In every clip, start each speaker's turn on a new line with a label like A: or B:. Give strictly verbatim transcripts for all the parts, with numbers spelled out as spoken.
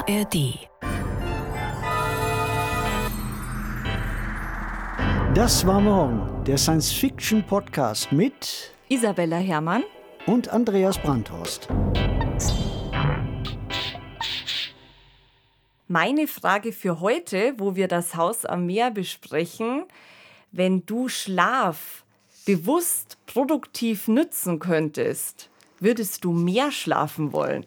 A: A R D.
B: Das war morgen, der Science-Fiction-Podcast mit
C: Isabella Herrmann
B: und Andreas Brandhorst.
C: Meine Frage für heute, wo wir das Haus am Meer besprechen: Wenn du Schlaf bewusst produktiv nützen könntest, würdest du mehr schlafen wollen?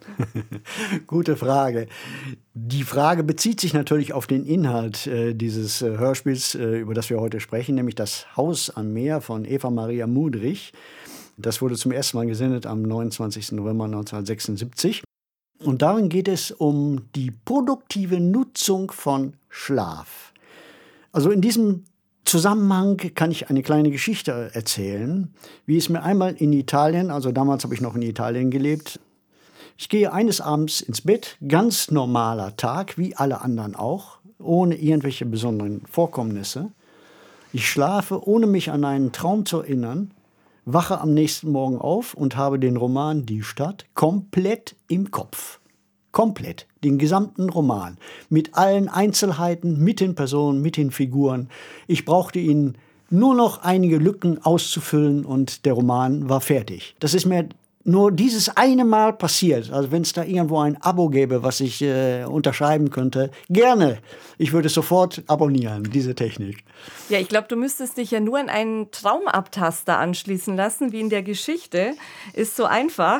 B: Gute Frage. Die Frage bezieht sich natürlich auf den Inhalt äh, dieses äh, Hörspiels, äh, über das wir heute sprechen, nämlich das Haus am Meer von Eva Maria Mudrich. Das wurde zum ersten Mal gesendet am neunundzwanzigsten November neunzehnhundertsechsundsiebzig. Und darin geht es um die produktive Nutzung von Schlaf. Also in diesem Zusammenhang kann ich eine kleine Geschichte erzählen, wie es mir einmal in Italien, also damals habe ich noch in Italien gelebt, ich gehe eines Abends ins Bett, ganz normaler Tag, wie alle anderen auch, ohne irgendwelche besonderen Vorkommnisse. Ich schlafe, ohne mich an einen Traum zu erinnern, wache am nächsten Morgen auf und habe den Roman Die Stadt komplett im Kopf. Komplett, den gesamten Roman, mit allen Einzelheiten, mit den Personen, mit den Figuren. Ich brauchte ihn nur noch einige Lücken auszufüllen und der Roman war fertig. Das ist mir nur dieses eine Mal passiert. Also wenn es da irgendwo ein Abo gäbe, was ich äh, unterschreiben könnte, gerne. Ich würde sofort abonnieren, diese Technik.
C: Ja, ich glaube, du müsstest dich ja nur an einen Traumabtaster anschließen lassen, wie in der Geschichte. Ist so einfach.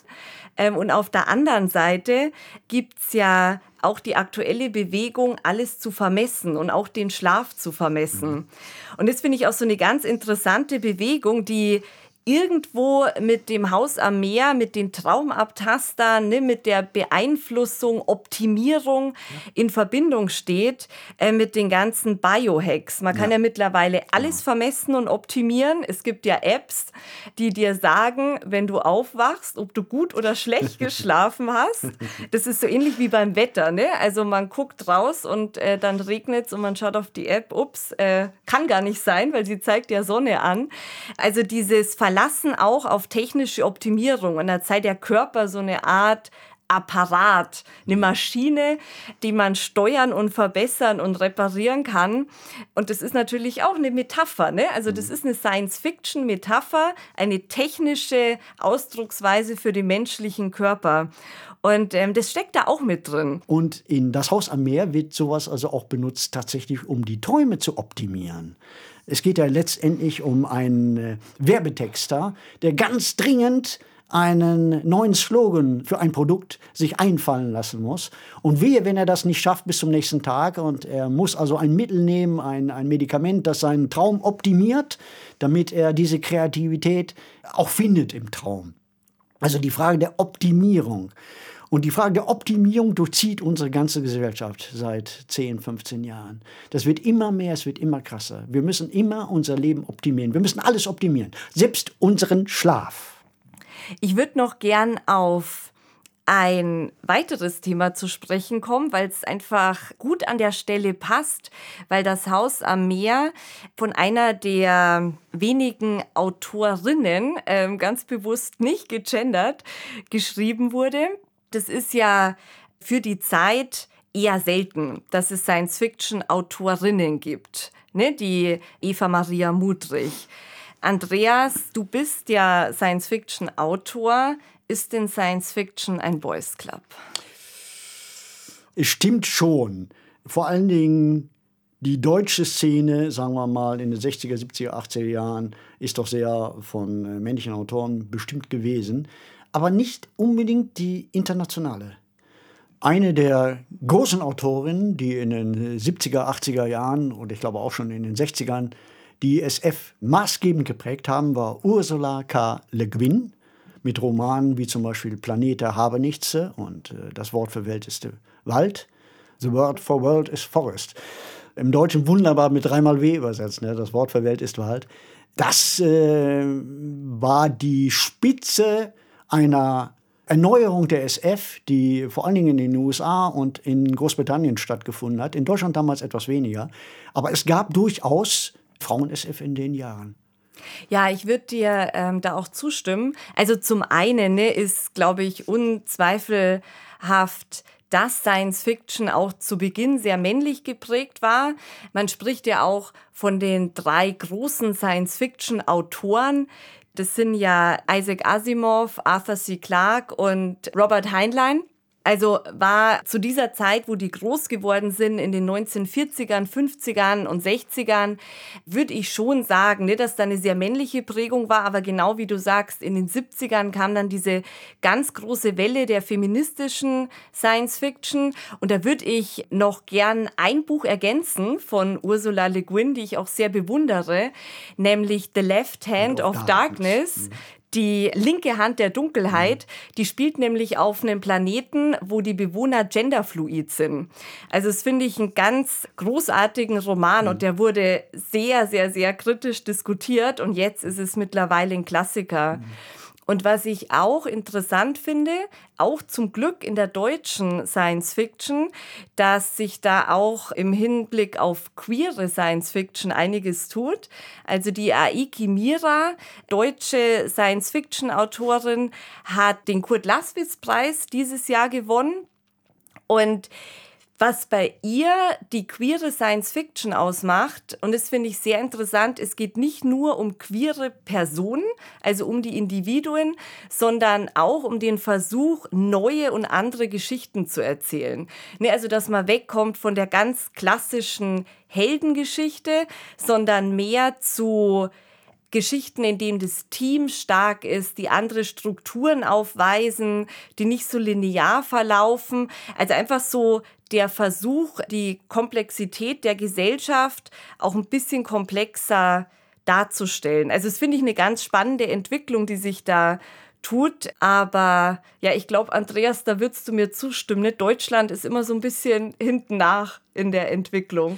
C: Ähm, und auf der anderen Seite gibt's ja auch die aktuelle Bewegung, alles zu vermessen und auch den Schlaf zu vermessen. Mhm. Und das finde ich auch so eine ganz interessante Bewegung, die irgendwo mit dem Haus am Meer, mit den Traumabtastern, ne, mit der Beeinflussung, Optimierung ja. in Verbindung steht äh, mit den ganzen Biohacks. Man kann ja, ja mittlerweile alles ja. vermessen und optimieren. Es gibt ja Apps, die dir sagen, wenn du aufwachst, ob du gut oder schlecht geschlafen hast. Das ist so ähnlich wie beim Wetter. Ne? Also man guckt raus und äh, dann regnet es und man schaut auf die App. Ups, äh, kann gar nicht sein, weil sie zeigt ja Sonne an. Also dieses Verlassen auch auf technische Optimierung. Und da sei der Körper so eine Art Apparat, eine Maschine, die man steuern und verbessern und reparieren kann. Und das ist natürlich auch eine Metapher, ne? Also das ist eine Science-Fiction-Metapher, eine technische Ausdrucksweise für den menschlichen Körper. Und ähm, das steckt da auch mit drin.
B: Und in Das Haus am Meer wird sowas also auch benutzt, tatsächlich um die Träume zu optimieren. Es geht ja letztendlich um einen äh, Werbetexter, der ganz dringend einen neuen Slogan für ein Produkt sich einfallen lassen muss. Und wehe, wenn er das nicht schafft bis zum nächsten Tag. Und er muss also ein Mittel nehmen, ein, ein Medikament, das seinen Traum optimiert, damit er diese Kreativität auch findet im Traum. Also die Frage der Optimierung. Und die Frage der Optimierung durchzieht unsere ganze Gesellschaft seit zehn, fünfzehn Jahren. Das wird immer mehr, es wird immer krasser. Wir müssen immer unser Leben optimieren. Wir müssen alles optimieren, selbst unseren Schlaf.
C: Ich würde noch gern auf ein weiteres Thema zu sprechen kommen, weil es einfach gut an der Stelle passt, weil das Haus am Meer von einer der wenigen Autorinnen, äh, ganz bewusst nicht gegendert, geschrieben wurde. Das ist ja für die Zeit eher selten, dass es Science-Fiction-Autorinnen gibt, ne? Die Eva Maria Mudrich. Andreas, du bist ja Science-Fiction-Autor. Ist denn Science-Fiction ein Boys Club?
B: Es stimmt schon. Vor allen Dingen die deutsche Szene, sagen wir mal, in den sechziger, siebziger, achtziger Jahren ist doch sehr von männlichen Autoren bestimmt gewesen. Aber nicht unbedingt die internationale. Eine der großen Autorinnen, die in den siebziger, achtziger Jahren und ich glaube auch schon in den sechzigern die S F maßgebend geprägt haben, war Ursula K. Le Guin mit Romanen wie zum Beispiel Planet der Habenichtse und äh, Das Wort für Welt ist Wald. The word for world is forest. Im Deutschen wunderbar mit dreimal W übersetzt. Ne? Das Wort für Welt ist Wald. Das äh, war die Spitze einer Erneuerung der S F, die vor allen Dingen in den U S A und in Großbritannien stattgefunden hat. In Deutschland damals etwas weniger. Aber es gab durchaus Frauen-S F in den Jahren.
C: Ja, ich würde dir ähm, da auch zustimmen. Also zum einen ne, ist, glaube ich, unzweifelhaft dass Science Fiction auch zu Beginn sehr männlich geprägt war. Man spricht ja auch von den drei großen Science-Fiction-Autoren. Das sind ja Isaac Asimov, Arthur C. Clarke und Robert Heinlein. Also war zu dieser Zeit, wo die groß geworden sind, in den neunzehnhundertvierzigern, fünfzigern und sechzigern, würde ich schon sagen, ne, dass da eine sehr männliche Prägung war. Aber genau wie du sagst, in den siebzigern kam dann diese ganz große Welle der feministischen Science-Fiction. Und da würde ich noch gern ein Buch ergänzen von Ursula Le Guin, die ich auch sehr bewundere, nämlich The Left Hand of, of Darkness. Darkness. Die linke Hand der Dunkelheit, die spielt nämlich auf einem Planeten, wo die Bewohner genderfluid sind. Also das finde ich einen ganz großartigen Roman und der wurde sehr, sehr, sehr kritisch diskutiert und jetzt ist es mittlerweile ein Klassiker. Mhm. Und was ich auch interessant finde, auch zum Glück in der deutschen Science-Fiction, dass sich da auch im Hinblick auf queere Science-Fiction einiges tut. Also die Aiki Mira, deutsche Science-Fiction-Autorin, hat den Kurd-Laßwitz-Preis dieses Jahr gewonnen. Und was bei ihr die queere Science-Fiction ausmacht, und das finde ich sehr interessant, es geht nicht nur um queere Personen, also um die Individuen, sondern auch um den Versuch, neue und andere Geschichten zu erzählen. Ne, also dass man wegkommt von der ganz klassischen Heldengeschichte, sondern mehr zu Geschichten, in denen das Team stark ist, die andere Strukturen aufweisen, die nicht so linear verlaufen. Also einfach so der Versuch, die Komplexität der Gesellschaft auch ein bisschen komplexer darzustellen. Also das finde ich eine ganz spannende Entwicklung, die sich da tut. Aber ja, ich glaube, Andreas, da würdest du mir zustimmen. Ne? Deutschland ist immer so ein bisschen hinten nach in der Entwicklung.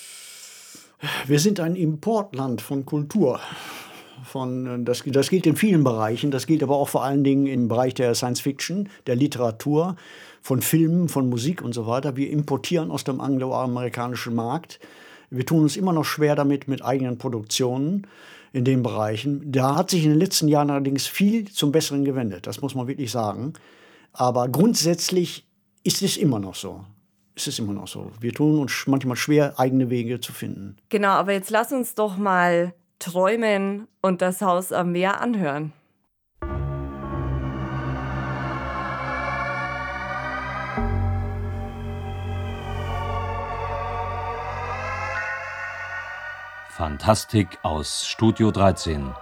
B: Wir sind ein Importland von Kultur. Von, das, das gilt in vielen Bereichen, das gilt aber auch vor allen Dingen im Bereich der Science-Fiction, der Literatur, von Filmen, von Musik und so weiter. Wir importieren aus dem angloamerikanischen Markt. Wir tun uns immer noch schwer damit mit eigenen Produktionen in den Bereichen. Da hat sich in den letzten Jahren allerdings viel zum Besseren gewendet, das muss man wirklich sagen. Aber grundsätzlich ist es immer noch so. Es ist immer noch so. Wir tun uns manchmal schwer, eigene Wege zu finden.
C: Genau, aber jetzt lass uns doch mal träumen und das Haus am Meer anhören.
A: Fantastik aus Studio dreizehn.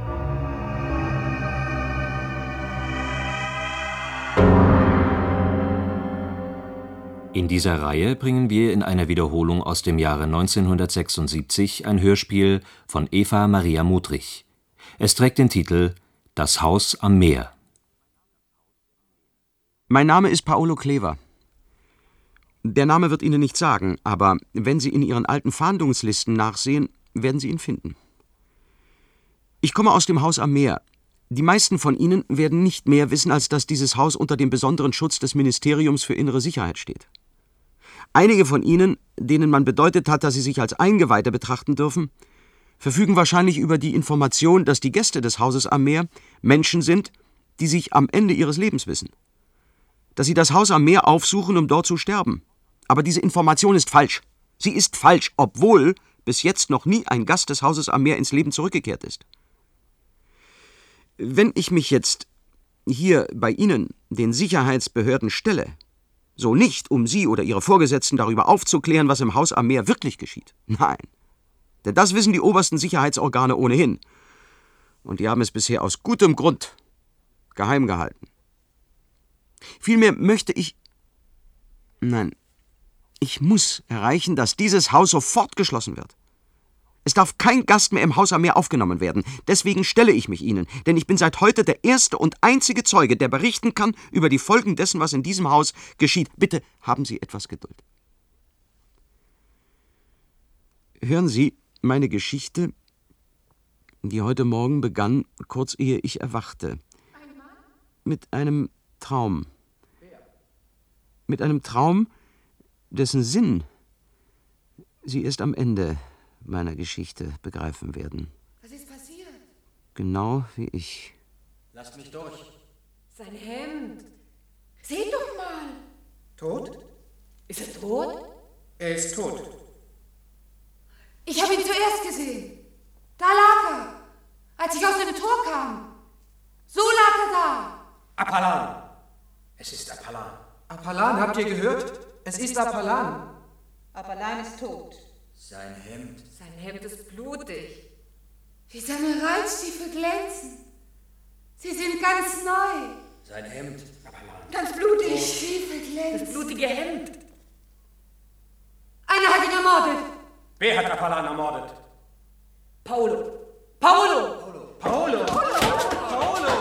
A: In dieser Reihe bringen wir in einer Wiederholung aus dem Jahre neunzehnhundertsechsundsiebzig ein Hörspiel von Eva Maria Mudrich. Es trägt den Titel »Das Haus am Meer«.
D: Mein Name ist Paolo Clever. Der Name wird Ihnen nichts sagen, aber wenn Sie in Ihren alten Fahndungslisten nachsehen, werden Sie ihn finden. Ich komme aus dem Haus am Meer. Die meisten von Ihnen werden nicht mehr wissen, als dass dieses Haus unter dem besonderen Schutz des Ministeriums für innere Sicherheit steht. Einige von Ihnen, denen man bedeutet hat, dass sie sich als Eingeweihte betrachten dürfen, verfügen wahrscheinlich über die Information, dass die Gäste des Hauses am Meer Menschen sind, die sich am Ende ihres Lebens wissen. Dass sie das Haus am Meer aufsuchen, um dort zu sterben. Aber diese Information ist falsch. Sie ist falsch, obwohl bis jetzt noch nie ein Gast des Hauses am Meer ins Leben zurückgekehrt ist. Wenn ich mich jetzt hier bei Ihnen, den Sicherheitsbehörden, stelle, so nicht, um Sie oder Ihre Vorgesetzten darüber aufzuklären, was im Haus am Meer wirklich geschieht. Nein, denn das wissen die obersten Sicherheitsorgane ohnehin. Und die haben es bisher aus gutem Grund geheim gehalten. Vielmehr möchte ich... Nein, ich muss erreichen, dass dieses Haus sofort geschlossen wird. Es darf kein Gast mehr im Haus am Meer aufgenommen werden. Deswegen stelle ich mich Ihnen, denn ich bin seit heute der erste und einzige Zeuge, der berichten kann über die Folgen dessen, was in diesem Haus geschieht. Bitte haben Sie etwas Geduld. Hören Sie meine Geschichte, die heute Morgen begann, kurz ehe ich erwachte. Mit einem Traum. Mit einem Traum, dessen Sinn Sie erst am Ende meiner Geschichte begreifen werden.
E: Was ist passiert?
D: Genau wie ich.
F: Lasst mich durch.
E: Sein Hemd. Seht doch mal. Tot?
F: Ist er tot?
E: Er ist tot.
F: Ich habe ihn zuerst gesehen. Da lag er, als ich aus dem Tor kam. So lag er da.
E: Apallan. Es ist Apallan. Apallan, habt ihr gehört? Es ist Apallan.
G: Apallan ist tot.
E: Sein Hemd.
C: Sein Hemd ist blutig.
F: Wie seine Reitstiefel glänzen. Sie sind ganz neu.
E: Sein Hemd. Apallan.
F: Ganz blutig. Die Stiefel glänzen.
C: Das blutige Hemd.
F: Einer hat ihn ermordet.
E: Wer hat Apallan ermordet?
C: Paolo. Paolo!
E: Paolo! Paolo! Paolo!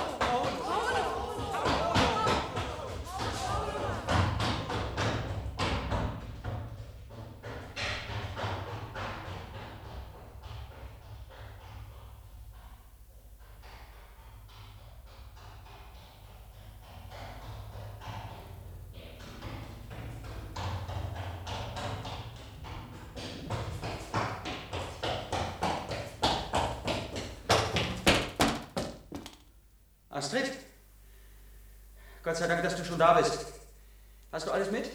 E: Astrid? Gott sei Dank, dass du schon da bist. Hast du alles mit?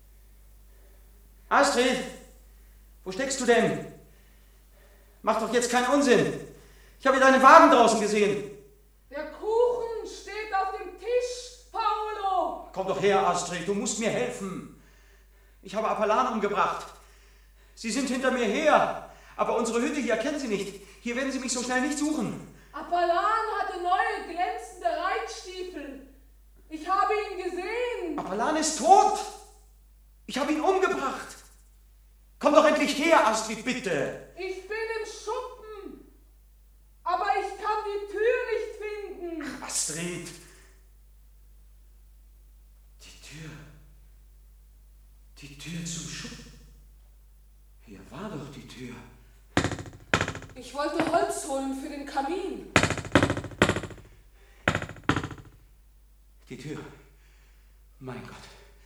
E: Astrid! Wo steckst du denn? Mach doch jetzt keinen Unsinn. Ich habe deinen Wagen draußen gesehen.
H: Der Kuchen steht auf dem Tisch, Paolo.
E: Komm doch her, Astrid, du musst mir helfen. Ich habe Apallan umgebracht. Sie sind hinter mir her. Aber unsere Hütte hier kennen Sie nicht. Hier werden Sie mich so schnell nicht suchen.
H: Apallan hatte neue glänzende Reitstiefel. Ich habe ihn gesehen.
E: Apallan ist tot. Ich habe ihn umgebracht. Komm doch endlich her, Astrid, bitte.
H: Ich bin im Schuppen. Aber ich kann die Tür nicht finden.
E: Astrid. Die Tür. Die Tür zum Schuppen. Hier war doch die Tür.
H: Ich wollte Holz holen für den Kamin.
E: Die Tür. Mein Gott.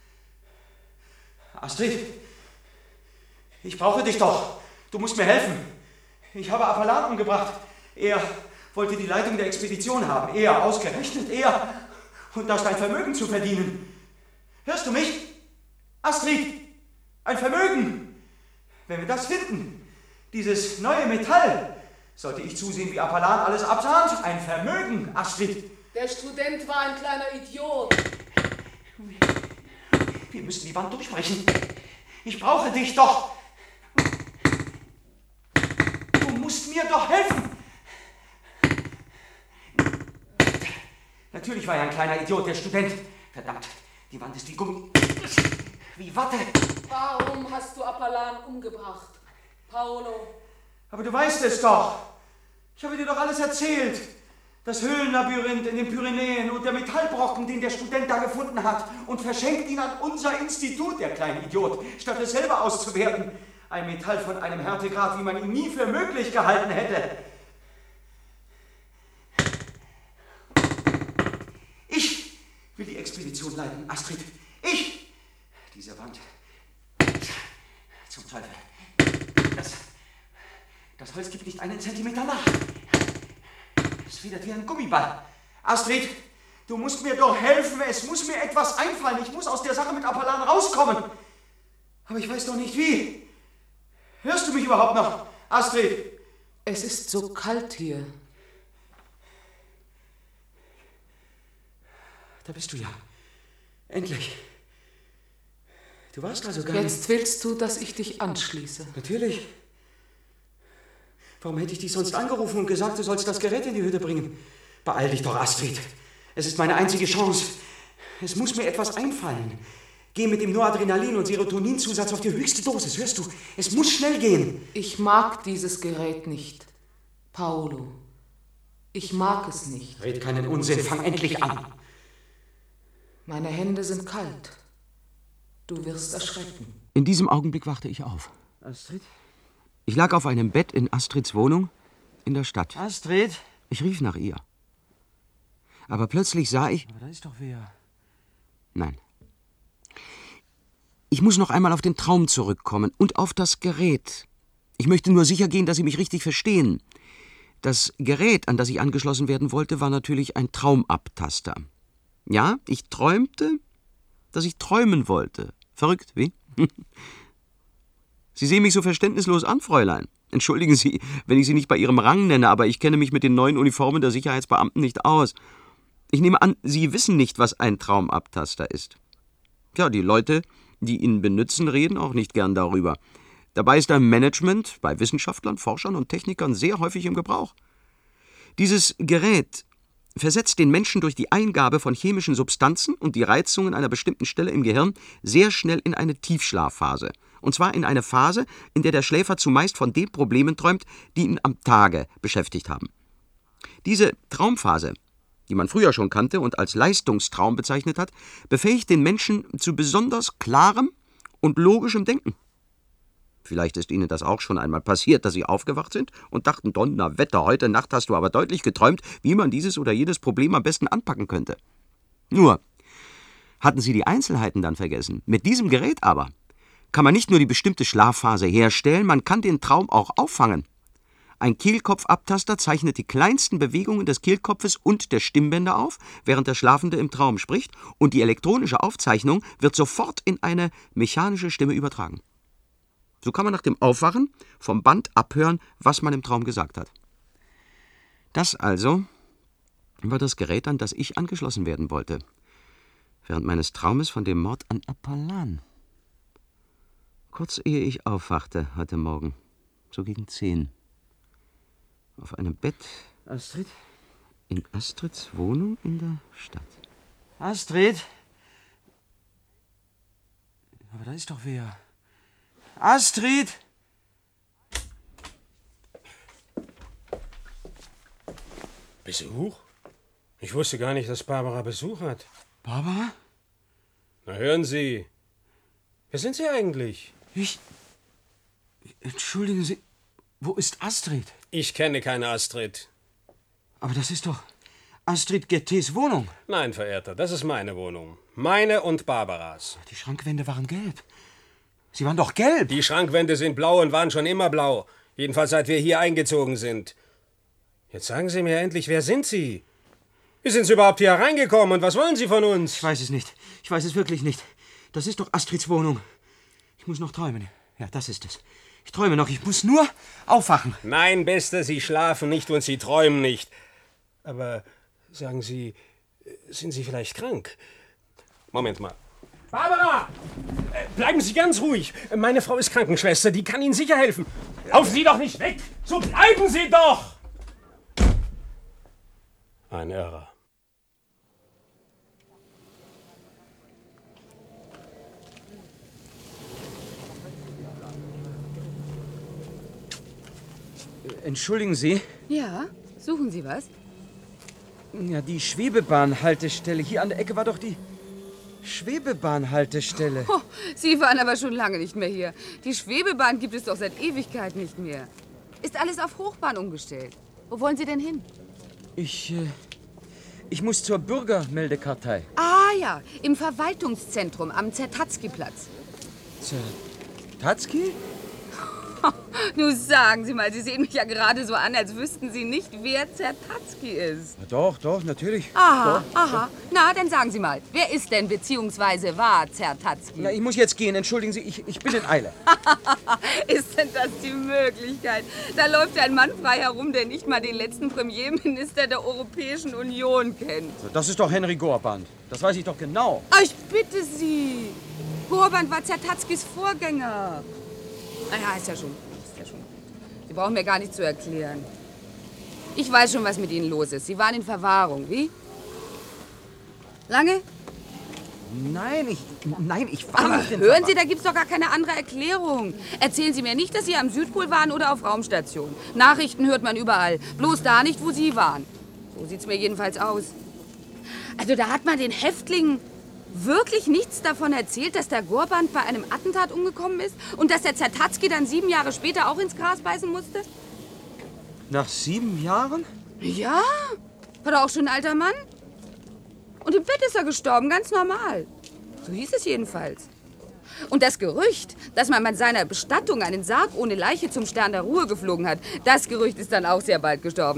E: Astrid, ich brauche dich doch. Du musst mir helfen. Ich habe Apallan umgebracht. Er wollte die Leitung der Expedition haben. Er, ausgerechnet er. Und das ein Vermögen zu verdienen. Hörst du mich? Astrid, ein Vermögen. Wenn wir das finden, dieses neue Metall, sollte ich zusehen, wie Apallan alles absahnt. Ein Vermögen, Astrid.
H: Der Student war ein kleiner Idiot.
E: Wir müssen die Wand durchbrechen. Ich brauche dich doch. Du musst mir doch helfen. Natürlich war er ein kleiner Idiot, der Student. Verdammt, die Wand ist wie Gummi. Wie Watte.
H: Warum hast du Apallan umgebracht, Paolo?
E: Aber du weißt es doch. Ich habe dir doch alles erzählt. Das Höhlenlabyrinth in den Pyrenäen und der Metallbrocken, den der Student da gefunden hat, und verschenkt ihn an unser Institut, der kleine Idiot, statt es selber auszuwerten. Ein Metall von einem Härtegrad, wie man ihn nie für möglich gehalten hätte. Ich will die Expedition leiten, Astrid. Ich! Diese Wand. Zum Teufel. Das, das Holz gibt nicht einen Zentimeter nach. Es widert wie ein Gummiball. Astrid, du musst mir doch helfen. Es muss mir etwas einfallen. Ich muss aus der Sache mit Apallan rauskommen. Aber ich weiß doch nicht wie. Hörst du mich überhaupt noch, Astrid?
H: Es ist so kalt hier.
E: Da bist du ja. Endlich. Du warst also gar nicht...
H: Jetzt willst du, dass ich dich anschließe.
E: Natürlich. Warum hätte ich dich sonst angerufen und gesagt, du sollst das Gerät in die Hütte bringen? Beeil dich doch, Astrid. Es ist meine einzige Chance. Es muss mir etwas einfallen. Geh mit dem Noradrenalin- und Serotoninzusatz auf die höchste Dosis, hörst du? Es muss schnell gehen.
H: Ich mag dieses Gerät nicht, Paolo. Ich mag es nicht.
E: Red keinen Unsinn, fang endlich an.
H: Meine Hände sind kalt. Du wirst erschrecken.
D: In diesem Augenblick wachte ich auf.
E: Astrid?
D: Ich lag auf einem Bett in Astrids Wohnung in der Stadt.
E: Astrid?
D: Ich rief nach ihr. Aber plötzlich sah ich...
E: Aber da ist doch wer.
D: Nein. Ich muss noch einmal auf den Traum zurückkommen und auf das Gerät. Ich möchte nur sicher gehen, dass Sie mich richtig verstehen. Das Gerät, an das ich angeschlossen werden wollte, war natürlich ein Traumabtaster. Ja, ich träumte, dass ich träumen wollte. Verrückt, wie? Sie sehen mich so verständnislos an, Fräulein. Entschuldigen Sie, wenn ich Sie nicht bei Ihrem Rang nenne, aber ich kenne mich mit den neuen Uniformen der Sicherheitsbeamten nicht aus. Ich nehme an, Sie wissen nicht, was ein Traumabtaster ist. Tja, die Leute, die ihn benützen, reden auch nicht gern darüber. Dabei ist er im Management, bei Wissenschaftlern, Forschern und Technikern sehr häufig im Gebrauch. Dieses Gerät versetzt den Menschen durch die Eingabe von chemischen Substanzen und die Reizungen einer bestimmten Stelle im Gehirn sehr schnell in eine Tiefschlafphase. Und zwar in eine Phase, in der der Schläfer zumeist von den Problemen träumt, die ihn am Tage beschäftigt haben. Diese Traumphase, die man früher schon kannte und als Leistungstraum bezeichnet hat, befähigt den Menschen zu besonders klarem und logischem Denken. Vielleicht ist Ihnen das auch schon einmal passiert, dass Sie aufgewacht sind und dachten, Donnerwetter, heute Nacht hast du aber deutlich geträumt, wie man dieses oder jedes Problem am besten anpacken könnte. Nur, hatten Sie die Einzelheiten dann vergessen? Mit diesem Gerät aber kann man nicht nur die bestimmte Schlafphase herstellen, man kann den Traum auch auffangen. Ein Kehlkopfabtaster zeichnet die kleinsten Bewegungen des Kehlkopfes und der Stimmbänder auf, während der Schlafende im Traum spricht, und die elektronische Aufzeichnung wird sofort in eine mechanische Stimme übertragen. So kann man nach dem Aufwachen vom Band abhören, was man im Traum gesagt hat. Das also war das Gerät, an das ich angeschlossen werden wollte, während meines Traumes von dem Mord an Apollon. Kurz ehe ich aufwachte heute Morgen, so gegen zehn, auf einem Bett Astrid? In Astrids Wohnung in der Stadt.
E: Astrid? Aber da ist doch wer. Astrid!
I: Besuch? Ich wusste gar nicht, dass Barbara Besuch hat.
E: Barbara?
I: Na, hören Sie. Wer sind Sie eigentlich?
E: Ich... Entschuldigen Sie, wo ist Astrid?
I: Ich kenne keine Astrid.
E: Aber das ist doch Astrid Gettés Wohnung.
I: Nein, Verehrter, das ist meine Wohnung. Meine und Barbaras.
E: Die Schrankwände waren gelb. Sie waren doch gelb.
I: Die Schrankwände sind blau und waren schon immer blau. Jedenfalls seit wir hier eingezogen sind. Jetzt sagen Sie mir endlich, wer sind Sie? Wie sind Sie überhaupt hier reingekommen und was wollen Sie von uns?
E: Ich weiß es nicht. Ich weiß es wirklich nicht. Das ist doch Astrids Wohnung. Ich muss noch träumen. Ja, das ist es. Ich träume noch. Ich muss nur aufwachen.
I: Nein, Bester, Sie schlafen nicht und Sie träumen nicht. Aber sagen Sie, sind Sie vielleicht krank? Moment mal. Barbara! Bleiben Sie ganz ruhig. Meine Frau ist Krankenschwester, die kann Ihnen sicher helfen. Laufen Sie doch nicht weg! So bleiben Sie doch! Ein Irrer.
E: Entschuldigen Sie?
J: Ja, suchen Sie was?
E: Ja, die Schwebebahnhaltestelle. Hier an der Ecke war doch die Schwebebahnhaltestelle.
J: Oh, Sie waren aber schon lange nicht mehr hier. Die Schwebebahn gibt es doch seit Ewigkeit nicht mehr. Ist alles auf Hochbahn umgestellt. Wo wollen Sie denn hin?
E: Ich, äh, ich muss zur Bürgermeldekartei.
J: Ah ja, im Verwaltungszentrum am Zertatzki-Platz.
E: Zertatzki?
J: Nun sagen Sie mal, Sie sehen mich ja gerade so an, als wüssten Sie nicht, wer Zertatzki ist.
E: Ja, doch, doch, natürlich.
J: Aha,
E: doch,
J: aha. Na, dann sagen Sie mal, wer ist denn beziehungsweise war Zertatzki?
E: Na, ich muss jetzt gehen. Entschuldigen Sie, ich, ich bin in Eile.
J: Ist denn das die Möglichkeit? Da läuft ein Mann frei herum, der nicht mal den letzten Premierminister der Europäischen Union kennt.
E: Das ist doch Henry Gorband. Das weiß ich doch genau.
J: Oh, ich bitte Sie. Gorband war Zertatzkis Vorgänger. Na ja, ist ja schon, ist ja schon gut. Sie brauchen mir gar nicht zu erklären. Ich weiß schon, was mit Ihnen los ist. Sie waren in Verwahrung, wie? Lange?
E: Nein, ich, nein, ich war
J: Aber
E: nicht in
J: hören Sie, da gibt's doch gar keine andere Erklärung. Erzählen Sie mir nicht, dass Sie am Südpol waren oder auf Raumstation. Nachrichten hört man überall. Bloß da nicht, wo Sie waren. So sieht's mir jedenfalls aus. Also da hat man den Häftlingen wirklich nichts davon erzählt, dass der Gorband bei einem Attentat umgekommen ist und dass der Zertatzki dann sieben Jahre später auch ins Gras beißen musste?
E: Nach sieben Jahren?
J: Ja, war doch auch schon ein alter Mann. Und im Bett ist er gestorben, ganz normal. So hieß es jedenfalls. Und das Gerücht, dass man bei seiner Bestattung einen Sarg ohne Leiche zum Stern der Ruhe geflogen hat, das Gerücht ist dann auch sehr bald gestorben.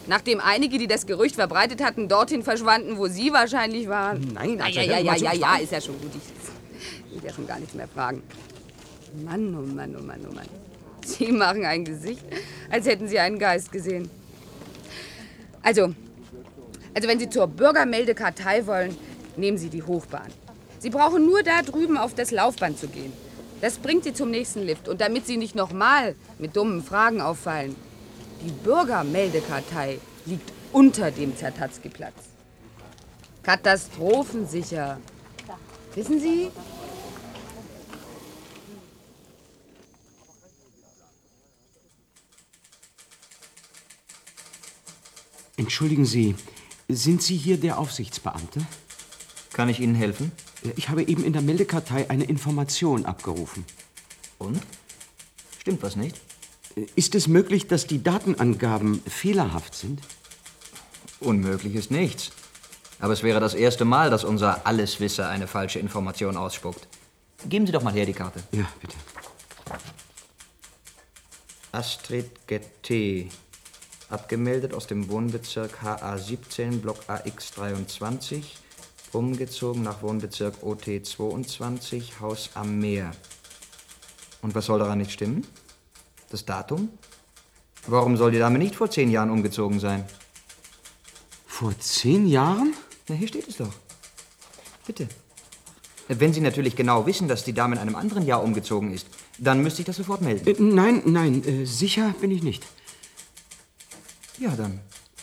J: Nachdem einige, die das Gerücht verbreitet hatten, dorthin verschwanden, wo Sie wahrscheinlich waren.
D: Nein,
J: Na,
D: also,
J: ja, ja, ja, ja, ja,
D: Spaß.
J: ist ja schon gut. Ich will ja schon gar nichts mehr fragen. Mann, oh Mann, oh Mann, oh Mann. Sie machen ein Gesicht, als hätten Sie einen Geist gesehen. Also, also wenn Sie zur Bürgermeldekartei wollen, nehmen Sie die Hochbahn. Sie brauchen nur da drüben auf das Laufband zu gehen. Das bringt Sie zum nächsten Lift. Und damit Sie nicht nochmal mit dummen Fragen auffallen, die Bürgermeldekartei liegt unter dem Zertatzki-Platz. Katastrophensicher. Wissen Sie?
D: Entschuldigen Sie, sind Sie hier der Aufsichtsbeamte?
K: Kann ich Ihnen helfen?
D: Ich habe eben in der Meldekartei eine Information abgerufen.
K: Und? Stimmt was nicht?
D: Ist es möglich, dass die Datenangaben fehlerhaft sind?
K: Unmöglich ist nichts. Aber es wäre das erste Mal, dass unser Alleswisser eine falsche Information ausspuckt. Geben Sie doch mal her die Karte.
D: Ja, bitte.
K: Astrid Getté. Abgemeldet aus dem Wohnbezirk H A siebzehn, Block A X dreiundzwanzig. Umgezogen nach Wohnbezirk O T zweiundzwanzig, Haus am Meer. Und was soll daran nicht stimmen? Das Datum? Warum soll die Dame nicht vor zehn Jahren umgezogen sein?
D: Vor zehn Jahren?
K: Na, hier steht es doch. Bitte. Wenn Sie natürlich genau wissen, dass die Dame in einem anderen Jahr umgezogen ist, dann müsste ich das sofort melden.
D: Äh, nein, nein, äh, sicher bin ich nicht.
K: Ja, dann.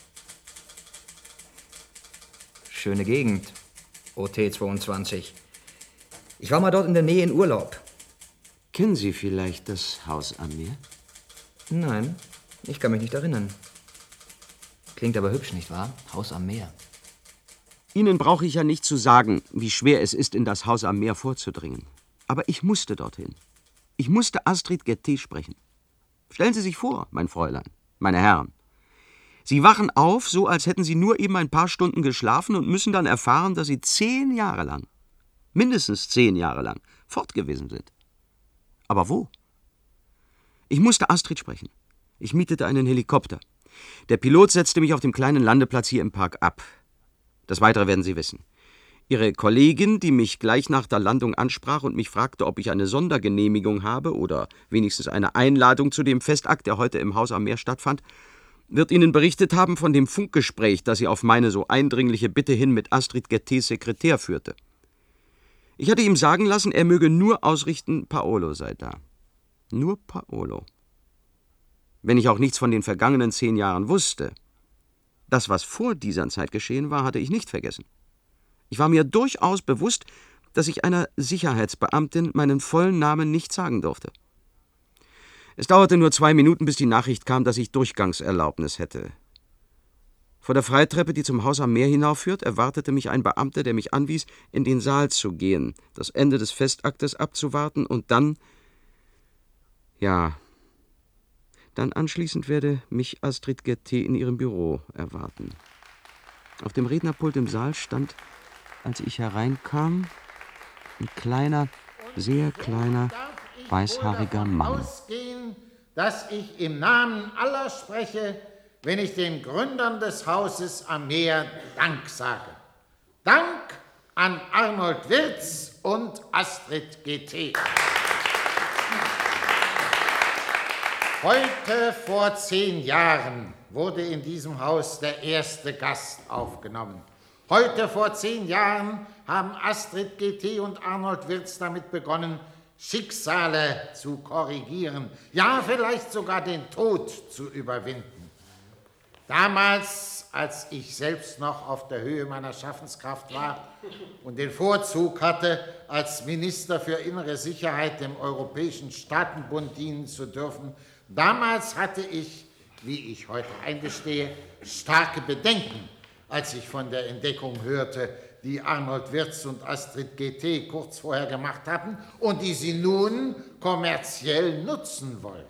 K: Schöne Gegend. O T zweiundzwanzig. Ich war mal dort in der Nähe in Urlaub.
D: Kennen Sie vielleicht das Haus am Meer?
K: Nein, ich kann mich nicht erinnern. Klingt aber hübsch, nicht wahr? Haus am Meer.
D: Ihnen brauche ich ja nicht zu sagen, wie schwer es ist, in das Haus am Meer vorzudringen. Aber ich musste dorthin. Ich musste Astrid Getté sprechen. Stellen Sie sich vor, mein Fräulein, meine Herren. Sie wachen auf, so als hätten Sie nur eben ein paar Stunden geschlafen und müssen dann erfahren, dass Sie zehn Jahre lang, mindestens zehn Jahre lang, fort gewesen sind. Aber wo? Ich musste Astrid sprechen. Ich mietete einen Helikopter. Der Pilot setzte mich auf dem kleinen Landeplatz hier im Park ab. Das Weitere werden Sie wissen. Ihre Kollegin, die mich gleich nach der Landung ansprach und mich fragte, ob ich eine Sondergenehmigung habe oder wenigstens eine Einladung zu dem Festakt, der heute im Haus am Meer stattfand, wird Ihnen berichtet haben von dem Funkgespräch, das sie auf meine so eindringliche Bitte hin mit Astrid Gettés Sekretär führte. Ich hatte ihm sagen lassen, er möge nur ausrichten, Paolo sei da. Nur Paolo. Wenn ich auch nichts von den vergangenen zehn Jahren wusste, das, was vor dieser Zeit geschehen war, hatte ich nicht vergessen. Ich war mir durchaus bewusst, dass ich einer Sicherheitsbeamtin meinen vollen Namen nicht sagen durfte. Es dauerte nur zwei Minuten, bis die Nachricht kam, dass ich Durchgangserlaubnis hätte. Vor der Freitreppe, die zum Haus am Meer hinaufführt, erwartete mich ein Beamter, der mich anwies, in den Saal zu gehen, das Ende des Festaktes abzuwarten und dann, ja, dann anschließend werde mich Astrid Getté in ihrem Büro erwarten. Auf dem Rednerpult im Saal stand, als ich hereinkam, ein kleiner, sehr kleiner, weißhaariger Mann.
L: Ausgehen, dass ich im Namen aller spreche, wenn ich den Gründern des Hauses am Meer Dank sage. Dank an Arnold Wirz und Astrid Getté. Heute vor zehn Jahren wurde in diesem Haus der erste Gast aufgenommen. Heute vor zehn Jahren haben Astrid Getté und Arnold Wirz damit begonnen, Schicksale zu korrigieren, ja, vielleicht sogar den Tod zu überwinden. Damals, als ich selbst noch auf der Höhe meiner Schaffenskraft war und den Vorzug hatte, als Minister für innere Sicherheit dem Europäischen Staatenbund dienen zu dürfen, damals hatte ich, wie ich heute eingestehe, starke Bedenken, als ich von der Entdeckung hörte, die Arnold Wirz und Astrid Getté kurz vorher gemacht hatten und die sie nun kommerziell nutzen wollten.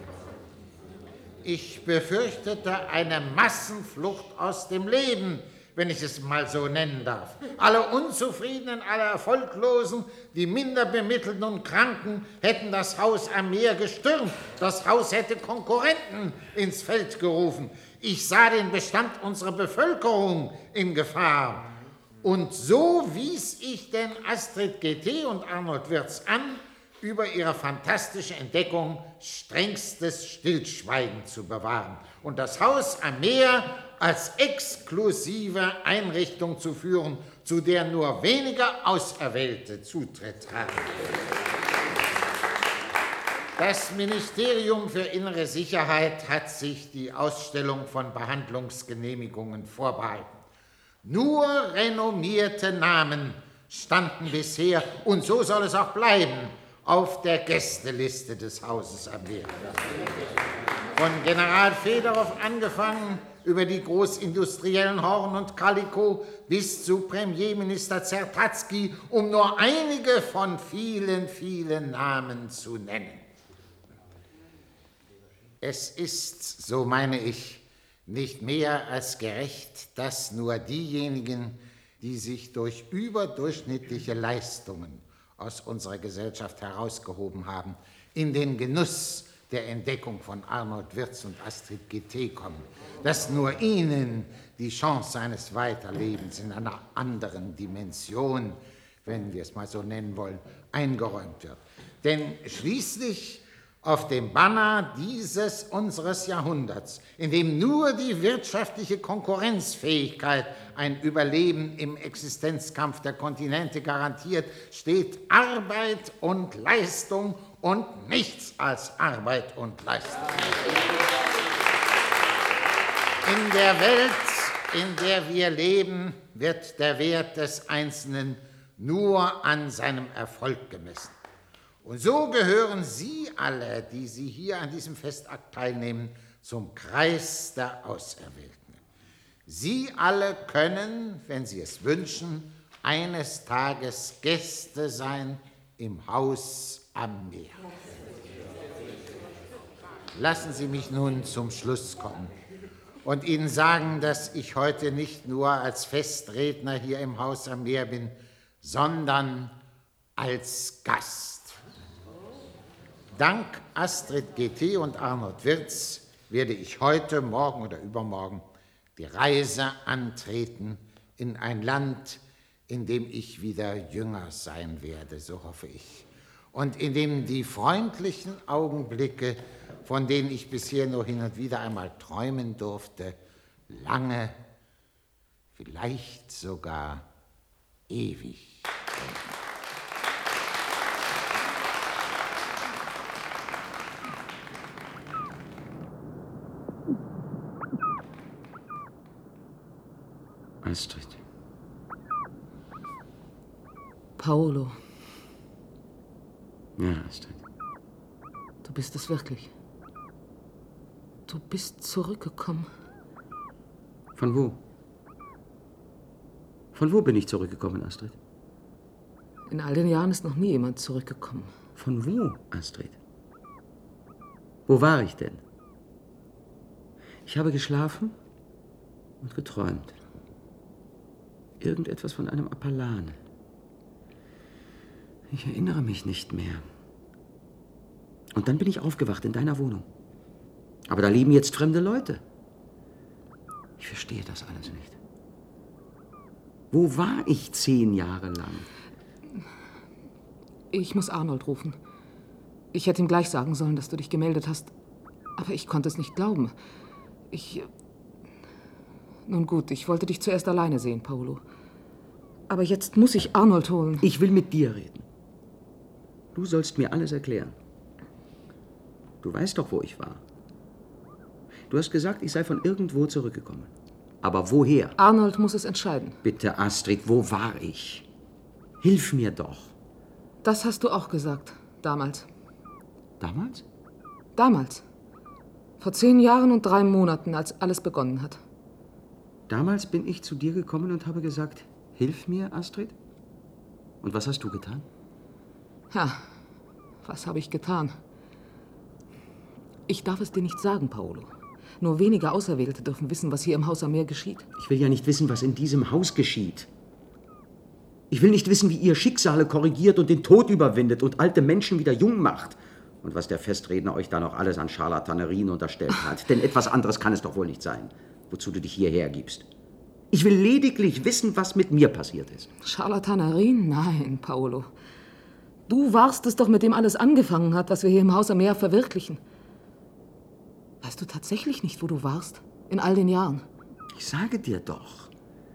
L: Ich befürchtete eine Massenflucht aus dem Leben, wenn ich es mal so nennen darf. Alle Unzufriedenen, alle Erfolglosen, die Minderbemittelten und Kranken hätten das Haus am Meer gestürmt. Das Haus hätte Konkurrenten ins Feld gerufen. Ich sah den Bestand unserer Bevölkerung in Gefahr. Und so wies ich denn Astrid G T und Arnold Wirz an, über ihre fantastische Entdeckung strengstes Stillschweigen zu bewahren und das Haus am Meer als exklusive Einrichtung zu führen, zu der nur wenige Auserwählte Zutritt haben. Das Ministerium für Innere Sicherheit hat sich die Ausstellung von Behandlungsgenehmigungen vorbehalten. Nur renommierte Namen standen bisher, und so soll es auch bleiben, auf der Gästeliste des Hauses am Meer. Von General Federow angefangen, über die Großindustriellen Horn und Calico bis zu Premierminister Zertatzky, um nur einige von vielen, vielen Namen zu nennen. Es ist, so meine ich, nicht mehr als gerecht, dass nur diejenigen, die sich durch überdurchschnittliche Leistungen aus unserer Gesellschaft herausgehoben haben, in den Genuss der Entdeckung von Arnold Wirz und Astrid G T kommen, dass nur ihnen die Chance eines Weiterlebens in einer anderen Dimension, wenn wir es mal so nennen wollen, eingeräumt wird. Denn schließlich auf dem Banner dieses unseres Jahrhunderts, in dem nur die wirtschaftliche Konkurrenzfähigkeit ein Überleben im Existenzkampf der Kontinente garantiert, steht Arbeit und Leistung und nichts als Arbeit und Leistung. In der Welt, in der wir leben, wird der Wert des Einzelnen nur an seinem Erfolg gemessen. Und so gehören Sie alle, die Sie hier an diesem Festakt teilnehmen, zum Kreis der Auserwählten. Sie alle können, wenn Sie es wünschen, eines Tages Gäste sein im Haus am Meer. Lassen Sie mich nun zum Schluss kommen und Ihnen sagen, dass ich heute nicht nur als Festredner hier im Haus am Meer bin, sondern als Gast. Dank Astrid G T und Arnold Wirz werde ich heute, morgen oder übermorgen die Reise antreten in ein Land, in dem ich wieder jünger sein werde, so hoffe ich, und in dem die freundlichen Augenblicke, von denen ich bisher nur hin und wieder einmal träumen durfte, lange, vielleicht sogar ewig.
D: Astrid.
M: Paolo.
D: Ja, Astrid.
M: Du bist es wirklich. Du bist zurückgekommen.
D: Von wo? Von wo bin ich zurückgekommen, Astrid?
M: In all den Jahren ist noch nie jemand zurückgekommen.
D: Von wo, Astrid? Wo war ich denn? Ich habe geschlafen und geträumt. Irgendetwas von einem Apollane. Ich erinnere mich nicht mehr. Und dann bin ich aufgewacht in deiner Wohnung. Aber da leben jetzt fremde Leute. Ich verstehe das alles nicht. Wo war ich zehn Jahre lang?
M: Ich muss Arnold rufen. Ich hätte ihm gleich sagen sollen, dass du dich gemeldet hast. Aber ich konnte es nicht glauben. Ich... Nun gut, ich wollte dich zuerst alleine sehen, Paolo. Aber jetzt muss ich Arnold holen.
D: Ich will mit dir reden. Du sollst mir alles erklären. Du weißt doch, wo ich war. Du hast gesagt, ich sei von irgendwo zurückgekommen. Aber woher?
M: Arnold muss es entscheiden.
D: Bitte, Astrid, wo war ich? Hilf mir doch.
M: Das hast du auch gesagt, damals.
D: Damals?
M: Damals. Vor zehn Jahren und drei Monaten, als alles begonnen hat.
D: Damals bin ich zu dir gekommen und habe gesagt, hilf mir, Astrid. Und was hast du getan?
M: Ja, was habe ich getan? Ich darf es dir nicht sagen, Paolo. Nur wenige Auserwählte dürfen wissen, was hier im Haus am Meer geschieht.
D: Ich will ja nicht wissen, was in diesem Haus geschieht. Ich will nicht wissen, wie ihr Schicksale korrigiert und den Tod überwindet und alte Menschen wieder jung macht. Und was der Festredner euch da noch alles an Scharlatanerien unterstellt hat. Denn etwas anderes kann es doch wohl nicht sein, wozu du dich hierher gibst. Ich will lediglich wissen, was mit mir passiert ist.
M: Scharlatanerien? Nein, Paolo. Du warst es doch, mit dem alles angefangen hat, was wir hier im Haus am Meer verwirklichen. Weißt du tatsächlich nicht, wo du warst? In all den Jahren?
D: Ich sage dir doch.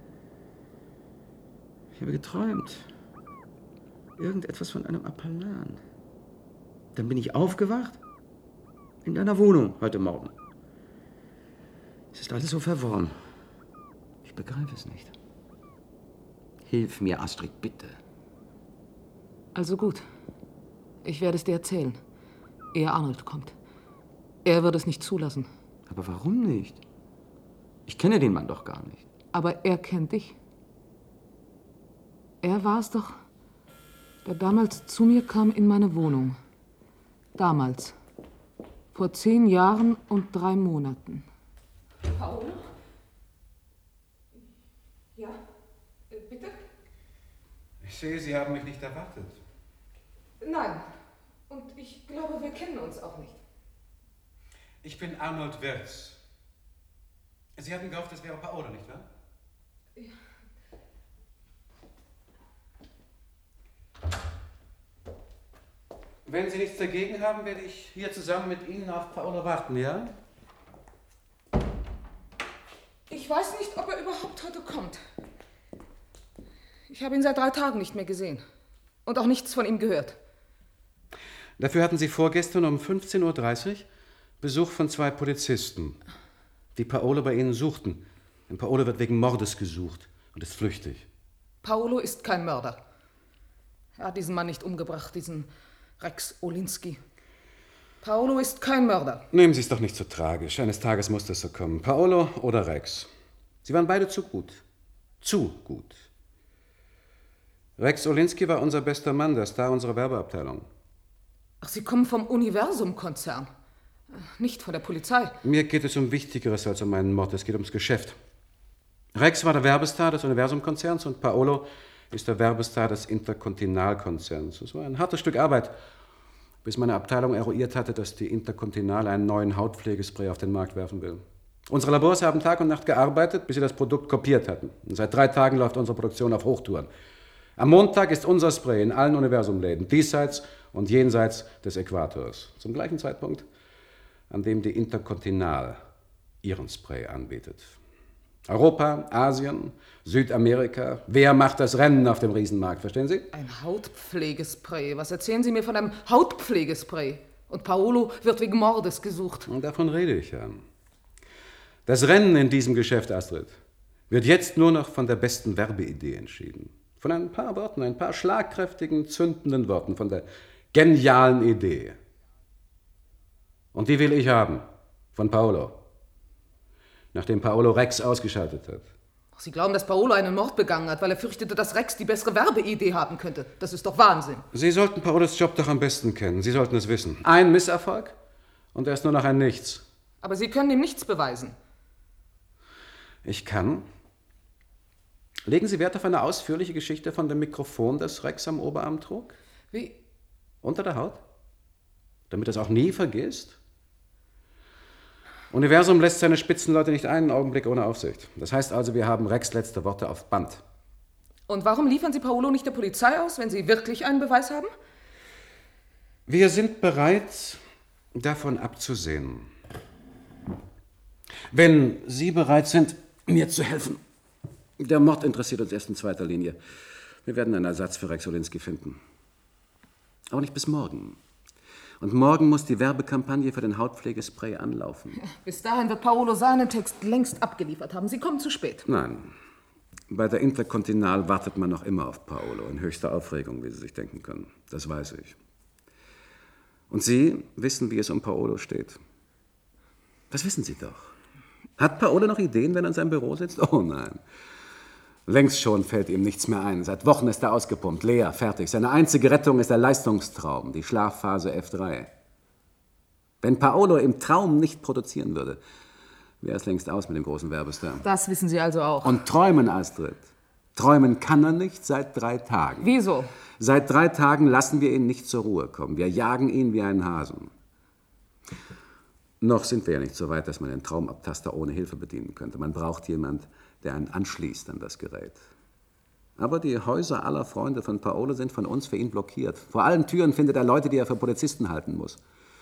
D: Ich habe geträumt. Irgendetwas von einem Apallan. Dann bin ich aufgewacht. In deiner Wohnung heute Morgen. Es ist alles so verworren. Ich begreife es nicht. Hilf mir, Astrid, bitte.
M: Also gut. Ich werde es dir erzählen, ehe Arnold kommt. Er wird es nicht zulassen.
D: Aber warum nicht? Ich kenne den Mann doch gar nicht.
M: Aber er kennt dich. Er war es doch, der damals zu mir kam in meine Wohnung. Damals. Vor zehn Jahren und drei Monaten.
N: Paolo? Ja, äh, bitte?
O: Ich sehe, Sie haben mich nicht erwartet.
N: Nein. Und ich glaube, wir kennen uns auch nicht.
O: Ich bin Arnold Wirz. Sie hatten gehofft, das wäre Paolo, nicht wahr?
N: Ja.
O: Wenn Sie nichts dagegen haben, werde ich hier zusammen mit Ihnen auf Paolo warten, ja?
N: Ich weiß nicht, ob er überhaupt heute kommt. Ich habe ihn seit drei Tagen nicht mehr gesehen. Und auch nichts von ihm gehört.
O: Dafür hatten Sie vorgestern um fünfzehn Uhr dreißig Besuch von zwei Polizisten, die Paolo bei Ihnen suchten. Denn Paolo wird wegen Mordes gesucht und ist flüchtig.
N: Paolo ist kein Mörder. Er hat diesen Mann nicht umgebracht, diesen Rex Olinski. Paolo ist kein Mörder.
O: Nehmen Sie es doch nicht so tragisch. Eines Tages muss das so kommen. Paolo oder Rex. Sie waren beide zu gut. Zu gut. Rex Olinski war unser bester Mann, der Star unserer Werbeabteilung.
N: Ach, Sie kommen vom Universum-Konzern. Nicht von der Polizei.
O: Mir geht es um Wichtigeres als um einen Mord. Es geht ums Geschäft. Rex war der Werbestar des Universum-Konzerns und Paolo ist der Werbestar des Intercontinental-Konzerns. Es war ein hartes Stück Arbeit, bis meine Abteilung eruiert hatte, dass die Intercontinental einen neuen Hautpflegespray auf den Markt werfen will. Unsere Labors haben Tag und Nacht gearbeitet, bis sie das Produkt kopiert hatten. Und seit drei Tagen läuft unsere Produktion auf Hochtouren. Am Montag ist unser Spray in allen Universumläden, diesseits und jenseits des Äquators. Zum gleichen Zeitpunkt, an dem die Intercontinental ihren Spray anbietet. Europa, Asien, Südamerika. Wer macht das Rennen auf dem Riesenmarkt, verstehen Sie?
N: Ein Hautpflegespray. Was erzählen Sie mir von einem Hautpflegespray? Und Paolo wird wegen Mordes gesucht.
O: Und davon rede ich ja. Das Rennen in diesem Geschäft, Astrid, wird jetzt nur noch von der besten Werbeidee entschieden. Von ein paar Worten, ein paar schlagkräftigen, zündenden Worten, von der genialen Idee. Und die will ich haben, von Paolo. Nachdem Paolo Rex ausgeschaltet hat.
N: Sie glauben, dass Paolo einen Mord begangen hat, weil er fürchtete, dass Rex die bessere Werbeidee haben könnte. Das ist doch Wahnsinn.
O: Sie sollten Paolos Job doch am besten kennen. Sie sollten es wissen. Ein Misserfolg und er ist nur noch ein Nichts.
N: Aber Sie können ihm nichts beweisen.
O: Ich kann. Legen Sie Wert auf eine ausführliche Geschichte von dem Mikrofon, das Rex am Oberarm trug?
N: Wie?
O: Unter der Haut? Damit er es auch nie vergisst? Universum lässt seine Spitzenleute nicht einen Augenblick ohne Aufsicht. Das heißt also, wir haben Rex' letzte Worte auf Band.
N: Und warum liefern Sie Paolo nicht der Polizei aus, wenn Sie wirklich einen Beweis haben?
O: Wir sind bereit, davon abzusehen. Wenn Sie bereit sind, mir zu helfen. Der Mord interessiert uns erst in zweiter Linie. Wir werden einen Ersatz für Rex Olinski finden. Aber nicht bis morgen. Und morgen muss die Werbekampagne für den Hautpflegespray anlaufen.
N: Ja, bis dahin wird Paolo seinen Text längst abgeliefert haben. Sie kommen zu spät.
O: Nein. Bei der Intercontinental wartet man noch immer auf Paolo. In höchster Aufregung, wie Sie sich denken können. Das weiß ich. Und Sie wissen, wie es um Paolo steht. Das wissen Sie doch. Hat Paolo noch Ideen, wenn er in seinem Büro sitzt? Oh nein. Längst schon fällt ihm nichts mehr ein. Seit Wochen ist er ausgepumpt, leer, fertig. Seine einzige Rettung ist der Leistungstraum, die Schlafphase F drei. Wenn Paolo im Traum nicht produzieren würde, Wäre es längst aus mit dem großen Werbestar.
M: Das wissen Sie also auch.
O: Und träumen, Astrid. Träumen kann er nicht seit drei Tagen.
M: Wieso?
O: Seit drei Tagen lassen wir ihn nicht zur Ruhe kommen. Wir jagen ihn wie einen Hasen. Noch sind wir ja nicht so weit, dass man den Traumabtaster ohne Hilfe bedienen könnte. Man braucht jemand, der einen anschließt an das Gerät. Aber die Häuser aller Freunde von Paolo sind von uns für ihn blockiert. Vor allen Türen findet er Leute, die er für Polizisten halten muss.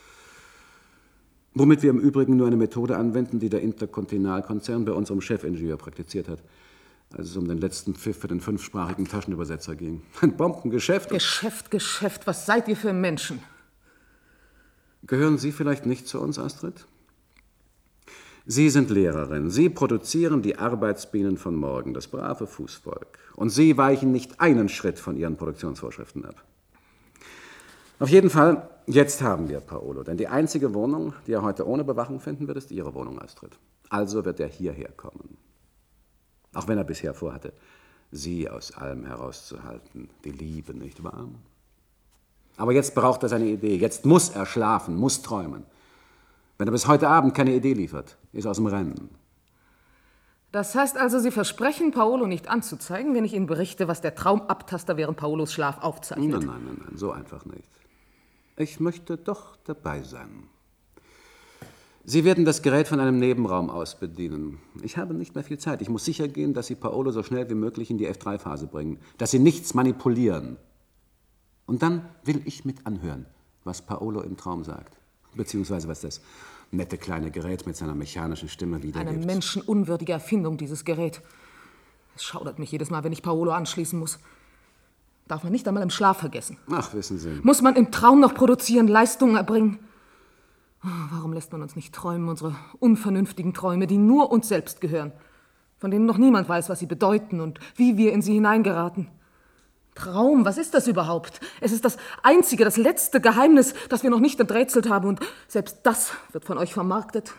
O: Womit wir im Übrigen nur eine Methode anwenden, die der Intercontinental-Konzern bei unserem Chefingenieur praktiziert hat, als es um den letzten Pfiff für den fünfsprachigen Taschenübersetzer ging. Ein Bombengeschäft.
M: Geschäft, Geschäft, was seid ihr für Menschen?
O: Gehören Sie vielleicht nicht zu uns, Astrid? Sie sind Lehrerin. Sie produzieren die Arbeitsbienen von morgen, das brave Fußvolk. Und Sie weichen nicht einen Schritt von Ihren Produktionsvorschriften ab. Auf jeden Fall, jetzt haben wir Paolo. Denn die einzige Wohnung, die er heute ohne Bewachung finden wird, ist Ihre Wohnung, Astrid. Also wird er hierher kommen. Auch wenn er bisher vorhatte, Sie aus allem herauszuhalten. Die Liebe, nicht wahr? Aber jetzt braucht er seine Idee. Jetzt muss er schlafen, muss träumen. Wenn er bis heute Abend keine Idee liefert, ist er aus dem Rennen.
M: Das heißt also, Sie versprechen, Paolo nicht anzuzeigen, wenn ich Ihnen berichte, was der Traumabtaster während Paolos Schlaf aufzeichnet?
O: Nein, nein, nein, nein, so einfach nicht. Ich möchte doch dabei sein. Sie werden das Gerät von einem Nebenraum aus bedienen. Ich habe nicht mehr viel Zeit. Ich muss sicher gehen, dass Sie Paolo so schnell wie möglich in die F drei Phase bringen. Dass Sie nichts manipulieren. Und dann will ich mit anhören, was Paolo im Traum sagt. Beziehungsweise was das nette kleine Gerät mit seiner mechanischen Stimme wiedergibt.
M: Eine menschenunwürdige Erfindung, dieses Gerät. Es schaudert mich jedes Mal, wenn ich Paolo anschließen muss. Darf man nicht einmal im Schlaf vergessen.
O: Ach, wissen Sie.
M: Muss man im Traum noch produzieren, Leistungen erbringen? Oh, warum lässt man uns nicht träumen, unsere unvernünftigen Träume, die nur uns selbst gehören, von denen noch niemand weiß, was sie bedeuten und wie wir in sie hineingeraten? Traum, was ist das überhaupt? Es ist das einzige, das letzte Geheimnis, das wir noch nicht enträtselt haben, und selbst das wird von euch vermarktet.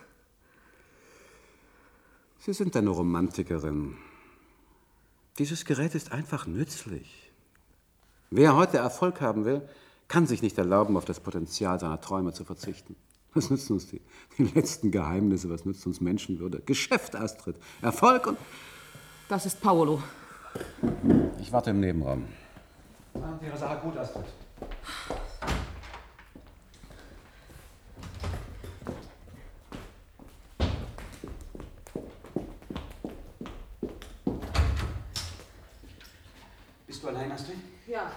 O: Sie sind eine Romantikerin. Dieses Gerät ist einfach nützlich. Wer heute Erfolg haben will, kann sich nicht erlauben, auf das Potenzial seiner Träume zu verzichten. Was nützen uns die, die letzten Geheimnisse? Was nützt uns Menschenwürde? Geschäft, Astrid. Erfolg und...
M: Das ist Paolo.
O: Ich warte im Nebenraum.
E: Macht Ihre Sache gut, Astrid. Bist du allein, Astrid?
M: Ja.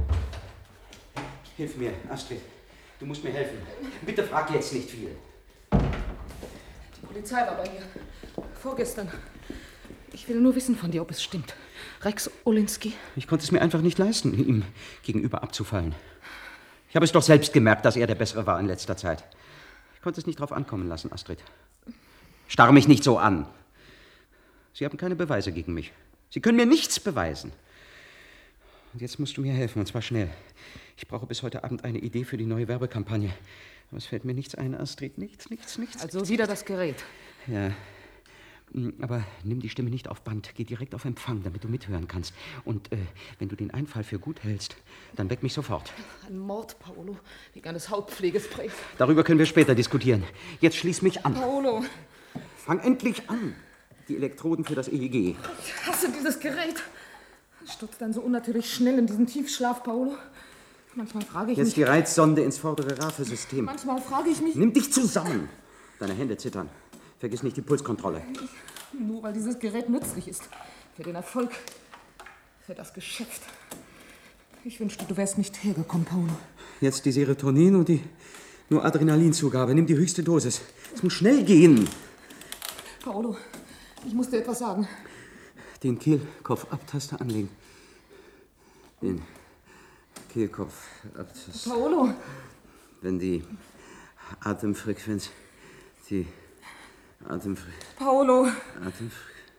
E: Hilf mir, Astrid. Du musst mir helfen. Bitte frag jetzt nicht viel.
M: Die Polizei war bei mir. Vorgestern. Ich will nur wissen von dir, ob es stimmt. Rex Olinski.
E: Ich konnte es mir einfach nicht leisten, ihm gegenüber abzufallen. Ich habe es doch selbst gemerkt, dass er der Bessere war in letzter Zeit. Ich konnte es nicht drauf ankommen lassen, Astrid. Starr mich nicht so an. Sie haben keine Beweise gegen mich. Sie können mir nichts beweisen. Und jetzt musst du mir helfen, und zwar schnell. Ich brauche bis heute Abend eine Idee für die neue Werbekampagne. Aber es fällt mir nichts ein, Astrid. Nichts, nichts, nichts.
M: Also
E: nichts.
M: wieder das Gerät.
E: Ja. Aber nimm die Stimme nicht auf Band. Geh direkt auf Empfang, damit du mithören kannst. Und äh, wenn du den Einfall für gut hältst, dann weck mich sofort.
M: Ein Mord, Paolo, wegen eines Hautpflegesprays.
E: Darüber können wir später diskutieren. Jetzt schließ mich an.
M: Paolo.
E: Fang endlich an. Die Elektroden für das E E G.
M: Ich hasse dieses Gerät. Es stürzt dann so unnatürlich schnell in diesen Tiefschlaf, Paolo. Manchmal frage ich
E: Jetzt
M: mich...
E: die Reizsonde ins vordere Rafesystem.
M: Manchmal frage ich mich...
E: Nimm dich zusammen. Deine Hände zittern. Vergiss nicht die Pulskontrolle.
M: Nur weil dieses Gerät nützlich ist. Für den Erfolg. Für das Geschäft. Ich wünschte, du wärst nicht hergekommen, Paolo.
E: Jetzt die Serotonin und die nur Adrenalinzugabe. Nimm die höchste Dosis. Es muss schnell gehen.
M: Paolo, ich muss dir etwas sagen.
E: Den Kehlkopfabtaster anlegen. Den Kehlkopfabtaster.
M: Paolo!
E: Wenn die Atemfrequenz... Die Atemfrequenz...
M: Paolo!
E: Atemfrequenz...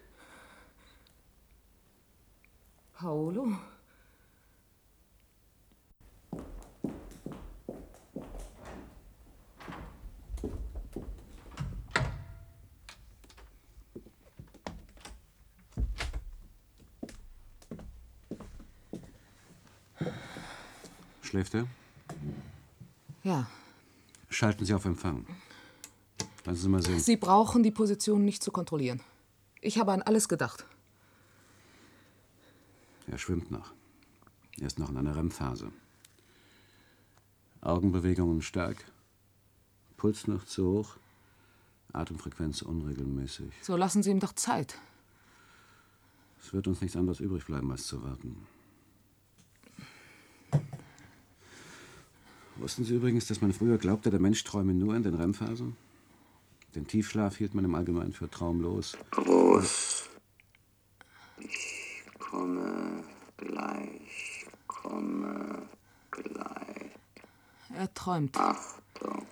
M: Paolo?
O: Schläft er?
M: Ja.
O: Schalten Sie auf Empfang. Lassen Sie mal sehen.
M: Sie brauchen die Position nicht zu kontrollieren. Ich habe an alles gedacht.
O: Er schwimmt noch. Er ist noch in einer R E M-Phase. Augenbewegungen stark. Puls noch zu hoch. Atemfrequenz unregelmäßig.
M: So lassen Sie ihm doch Zeit.
O: Es wird uns nichts anderes übrig bleiben, als zu warten. Wussten Sie übrigens, dass man früher glaubte, der Mensch träume nur in den R E M-Phasen? Den Tiefschlaf hielt man im Allgemeinen für traumlos.
P: Groß. Ich komme gleich, komme gleich.
M: Er träumt.
P: Achtung.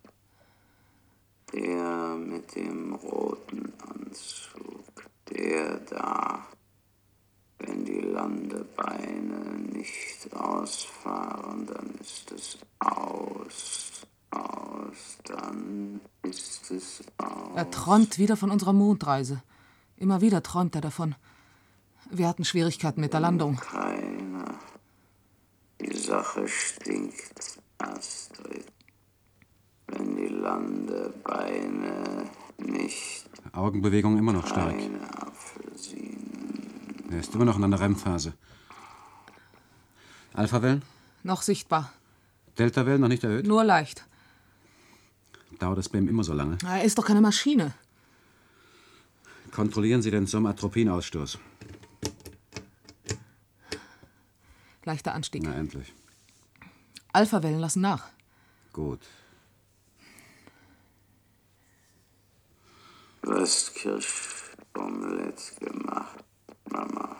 P: Der mit dem roten Anzug, der da. Wenn die Landebeine nicht ausfahren, dann ist es aus. Aus, dann ist es aus.
M: Er träumt wieder von unserer Mondreise. Immer wieder träumt er davon. Wir hatten Schwierigkeiten mit der Landung.
P: Keiner. Die Sache stinkt, Astrid. Wenn die Landebeine nicht...
O: Augenbewegung immer noch stark.
P: Keine Apfelsinen.
O: Er ist immer noch in einer R E M-Phase. Alphawellen?
M: Noch sichtbar.
O: Deltawellen noch nicht erhöht?
M: Nur leicht.
O: Dauert das bei ihm immer so lange?
M: Er ist doch keine Maschine.
O: Kontrollieren Sie den Somatropinausstoß.
M: Leichter Anstieg.
O: Na, endlich.
M: Alphawellen lassen nach.
O: Gut.
P: Du hast Kirschomelett gemacht, Mama.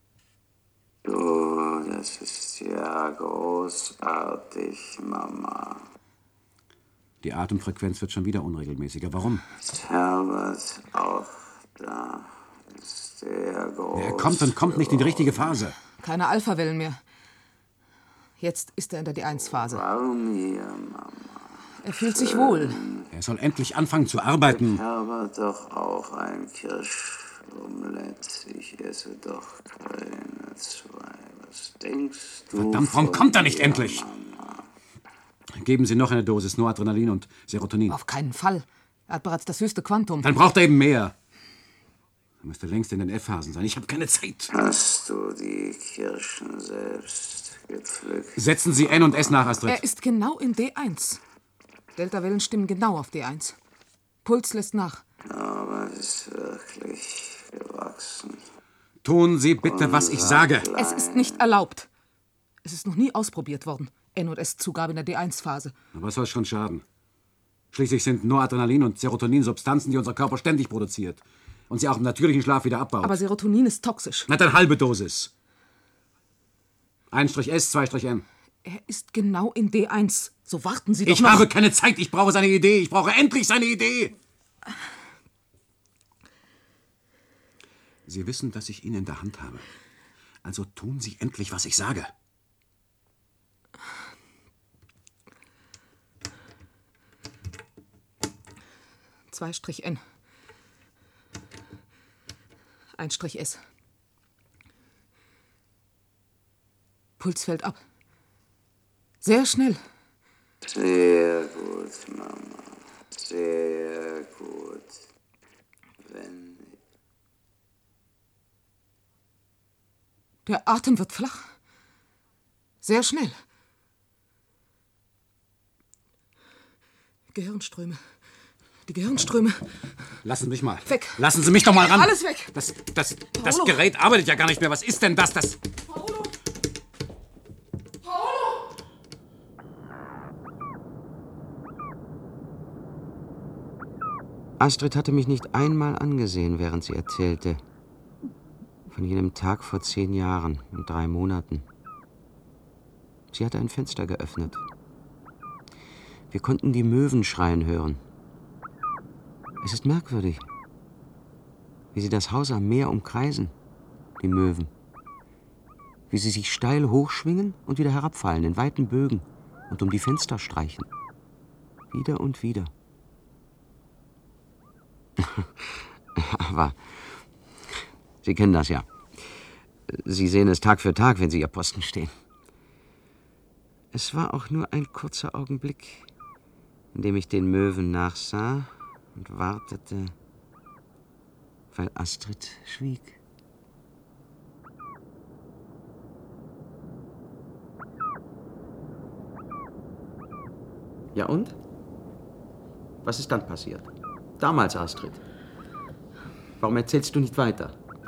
P: Du, das ist ja großartig, Mama.
O: Die Atemfrequenz wird schon wieder unregelmäßiger. Warum?
P: Ist Herbert auch da? Ist der groß?
O: Er kommt und kommt nicht in die richtige Phase.
M: Keine Alphawellen mehr. Jetzt ist er in der D eins Phase.
P: Warum hier, Mama?
M: Er fühlt sich wohl.
O: Er soll endlich anfangen zu arbeiten.
P: Herbert doch auch ein Kirschomelett. Ich esse doch keine zwei. Was denkst du?
O: Verdammt, warum kommt er nicht
P: mir,
O: endlich?
P: Mama?
O: Geben Sie noch eine Dosis Noradrenalin und Serotonin.
M: Auf keinen Fall. Er hat bereits das höchste Quantum.
O: Dann braucht er eben mehr. Er müsste längst in den F-Phasen sein. Ich habe keine Zeit.
P: Hast du die Kirschen selbst gepflückt?
O: Setzen Sie N und S nach, Astrid.
M: Er ist genau in D eins. Deltawellen stimmen genau auf D eins. Puls lässt nach.
P: Aber es ist wirklich gewachsen.
O: Tun Sie bitte, was ich sage.
M: Es ist nicht erlaubt. Es ist noch nie ausprobiert worden. N und S-Zugabe in der D eins Phase.
O: Was soll schon schaden? Schließlich sind Noradrenalin und Serotonin Substanzen, die unser Körper ständig produziert. Und sie auch im natürlichen Schlaf wieder abbaut.
M: Aber Serotonin ist toxisch.
O: Na, dann halbe Dosis. ein S, zwei N.
M: Er ist genau in D eins. So warten Sie doch
O: Ich
M: noch.
O: habe keine Zeit. Ich brauche seine Idee. Ich brauche endlich seine Idee. Sie wissen, dass ich ihn in der Hand habe. Also tun Sie endlich, was ich sage.
M: zwei N. ein S. Puls fällt ab. Sehr schnell.
P: Sehr gut, Mama. Sehr gut. Wenn...
M: Der Atem wird flach. Sehr schnell. Gehirnströme. Die Gehirnströme.
O: Lassen Sie mich mal.
M: Weg.
O: Lassen Sie mich doch mal ran.
M: Alles weg.
O: Das, das, das Gerät arbeitet ja gar nicht mehr. Was ist denn das? Das...
H: Paolo!
D: Astrid hatte mich nicht einmal angesehen, während sie erzählte. Von jenem Tag vor zehn Jahren und drei Monaten. Sie hatte ein Fenster geöffnet. Wir konnten die Möwen schreien hören. Es ist merkwürdig, wie sie das Haus am Meer umkreisen, die Möwen. Wie sie sich steil hochschwingen und wieder herabfallen in weiten Bögen und um die Fenster streichen. Wieder und wieder. Aber Sie kennen das ja. Sie sehen es Tag für Tag, wenn Sie Ihr Posten stehen. Es war auch nur ein kurzer Augenblick, in dem ich den Möwen nachsah und wartete, weil Astrid schwieg. Ja und? Was ist dann passiert? Damals, Astrid. Warum erzählst du nicht weiter?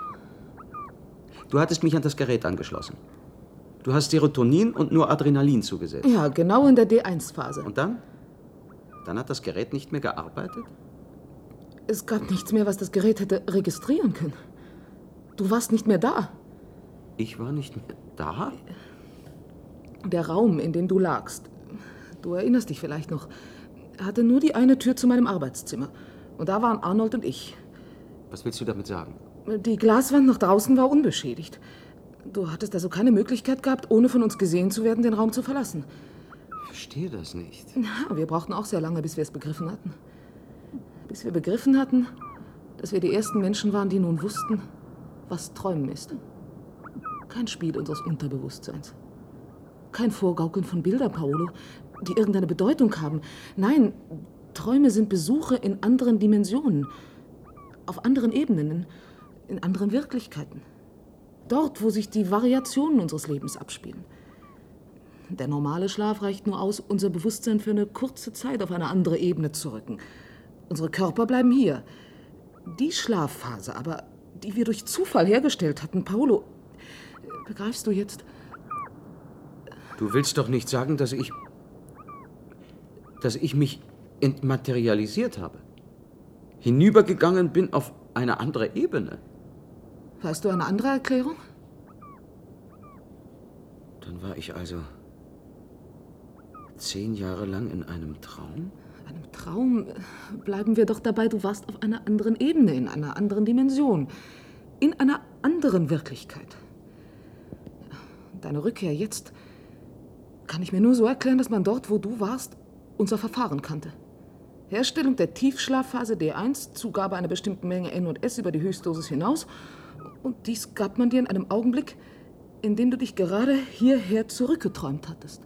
D: Du hattest mich an das Gerät angeschlossen. Du hast Serotonin und nur Adrenalin zugesetzt.
M: Ja, genau in der D eins Phase.
D: Und dann? Dann hat das Gerät nicht mehr gearbeitet?
M: Es gab nichts mehr, was das Gerät hätte registrieren können. Du warst nicht mehr da.
D: Ich war nicht mehr da?
M: Der Raum, in dem du lagst, du erinnerst dich vielleicht noch, hatte nur die eine Tür zu meinem Arbeitszimmer. Und da waren Arnold und ich.
D: Was willst du damit sagen?
M: Die Glaswand nach draußen war unbeschädigt. Du hattest also keine Möglichkeit gehabt, ohne von uns gesehen zu werden, den Raum zu verlassen.
D: Ich verstehe das nicht.
M: Ja, wir brauchten auch sehr lange, bis wir es begriffen hatten. Bis wir begriffen hatten, dass wir die ersten Menschen waren, die nun wussten, was Träumen ist. Kein Spiel unseres Unterbewusstseins. Kein Vorgaukeln von Bildern, Paolo, die irgendeine Bedeutung haben. Nein, Träume sind Besuche in anderen Dimensionen, auf anderen Ebenen, in, in anderen Wirklichkeiten. Dort, wo sich die Variationen unseres Lebens abspielen. Der normale Schlaf reicht nur aus, unser Bewusstsein für eine kurze Zeit auf eine andere Ebene zu rücken. Unsere Körper bleiben hier. Die Schlafphase aber, die wir durch Zufall hergestellt hatten, Paolo, begreifst du jetzt?
D: Du willst doch nicht sagen, dass ich... dass ich mich entmaterialisiert habe. Hinübergegangen bin auf eine andere Ebene.
M: Weißt du eine andere Erklärung?
D: Dann war ich also zehn Jahre lang in einem Traum?
M: Einem Traum? Bleiben wir doch dabei, du warst auf einer anderen Ebene, in einer anderen Dimension, in einer anderen Wirklichkeit. Deine Rückkehr jetzt kann ich mir nur so erklären, dass man dort, wo du warst, unser Verfahren kannte. Herstellung der Tiefschlafphase D eins, Zugabe einer bestimmten Menge N und S über die Höchstdosis hinaus. Und dies gab man dir in einem Augenblick, in dem du dich gerade hierher zurückgeträumt hattest.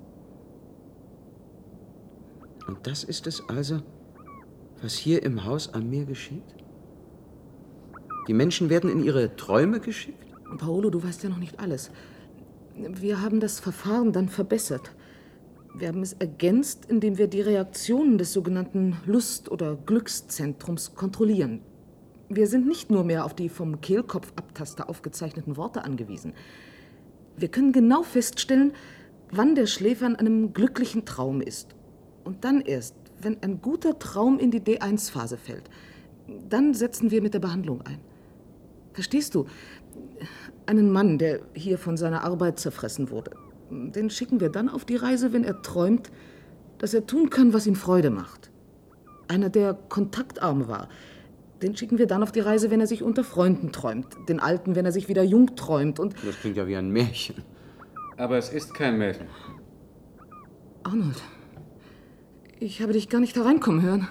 D: Und das ist es also, was hier im Haus am Meer geschieht? Die Menschen werden in ihre Träume geschickt?
M: Paolo, du weißt ja noch nicht alles. Wir haben das Verfahren dann verbessert. Wir haben es ergänzt, indem wir die Reaktionen des sogenannten Lust- oder Glückszentrums kontrollieren. Wir sind nicht nur mehr auf die vom Kehlkopfabtaster aufgezeichneten Worte angewiesen. Wir können genau feststellen, wann der Schläfer in einem glücklichen Traum ist. Und dann erst, wenn ein guter Traum in die D eins Phase fällt, dann setzen wir mit der Behandlung ein. Verstehst du? Einen Mann, der hier von seiner Arbeit zerfressen wurde, den schicken wir dann auf die Reise, wenn er träumt, dass er tun kann, was ihm Freude macht. Einer, der kontaktarm war, den schicken wir dann auf die Reise, wenn er sich unter Freunden träumt. Den Alten, wenn er sich wieder jung träumt. Und
D: das klingt ja wie ein Märchen.
O: Aber es ist kein Märchen.
M: Arnold, ich habe dich gar nicht hereinkommen hören.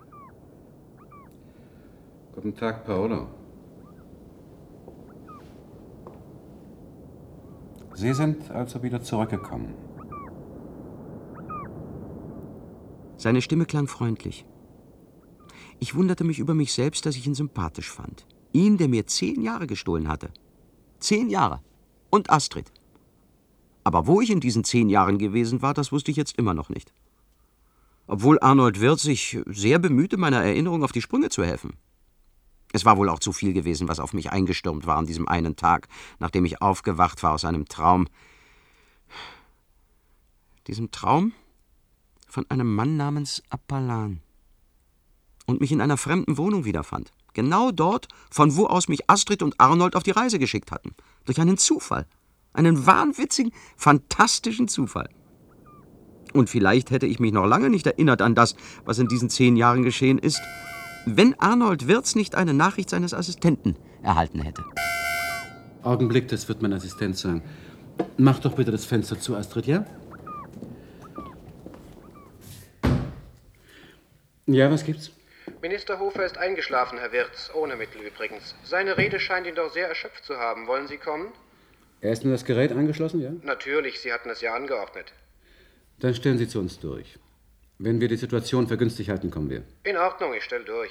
O: Guten Tag, Paolo. Sie sind also wieder zurückgekommen.
D: Seine Stimme klang freundlich. Ich wunderte mich über mich selbst, dass ich ihn sympathisch fand. Ihn, der mir zehn Jahre gestohlen hatte. Zehn Jahre. Und Astrid. Aber wo ich in diesen zehn Jahren gewesen war, das wusste ich jetzt immer noch nicht. Obwohl Arnold Wirth sich sehr bemühte, meiner Erinnerung auf die Sprünge zu helfen. Es war wohl auch zu viel gewesen, was auf mich eingestürmt war an diesem einen Tag, nachdem ich aufgewacht war aus einem Traum. Diesem Traum von einem Mann namens Appalan. Und mich in einer fremden Wohnung wiederfand. Genau dort, von wo aus mich Astrid und Arnold auf die Reise geschickt hatten. Durch einen Zufall. Einen wahnwitzigen, fantastischen Zufall. Und vielleicht hätte ich mich noch lange nicht erinnert an das, was in diesen zehn Jahren geschehen ist, wenn Arnold Wirth nicht eine Nachricht seines Assistenten erhalten hätte.
O: Augenblick, das wird mein Assistent sagen. Mach doch bitte das Fenster zu, Astrid, ja? Ja, was gibt's?
Q: Minister Hofer ist eingeschlafen, Herr Wirth, ohne Mittel übrigens. Seine Rede scheint ihn doch sehr erschöpft zu haben. Wollen Sie kommen?
O: Er ist nur das Gerät angeschlossen, ja?
Q: Natürlich, Sie hatten es ja angeordnet.
O: Dann stellen Sie zu uns durch. Wenn wir die Situation für günstig halten, kommen wir.
Q: In Ordnung, ich stell durch.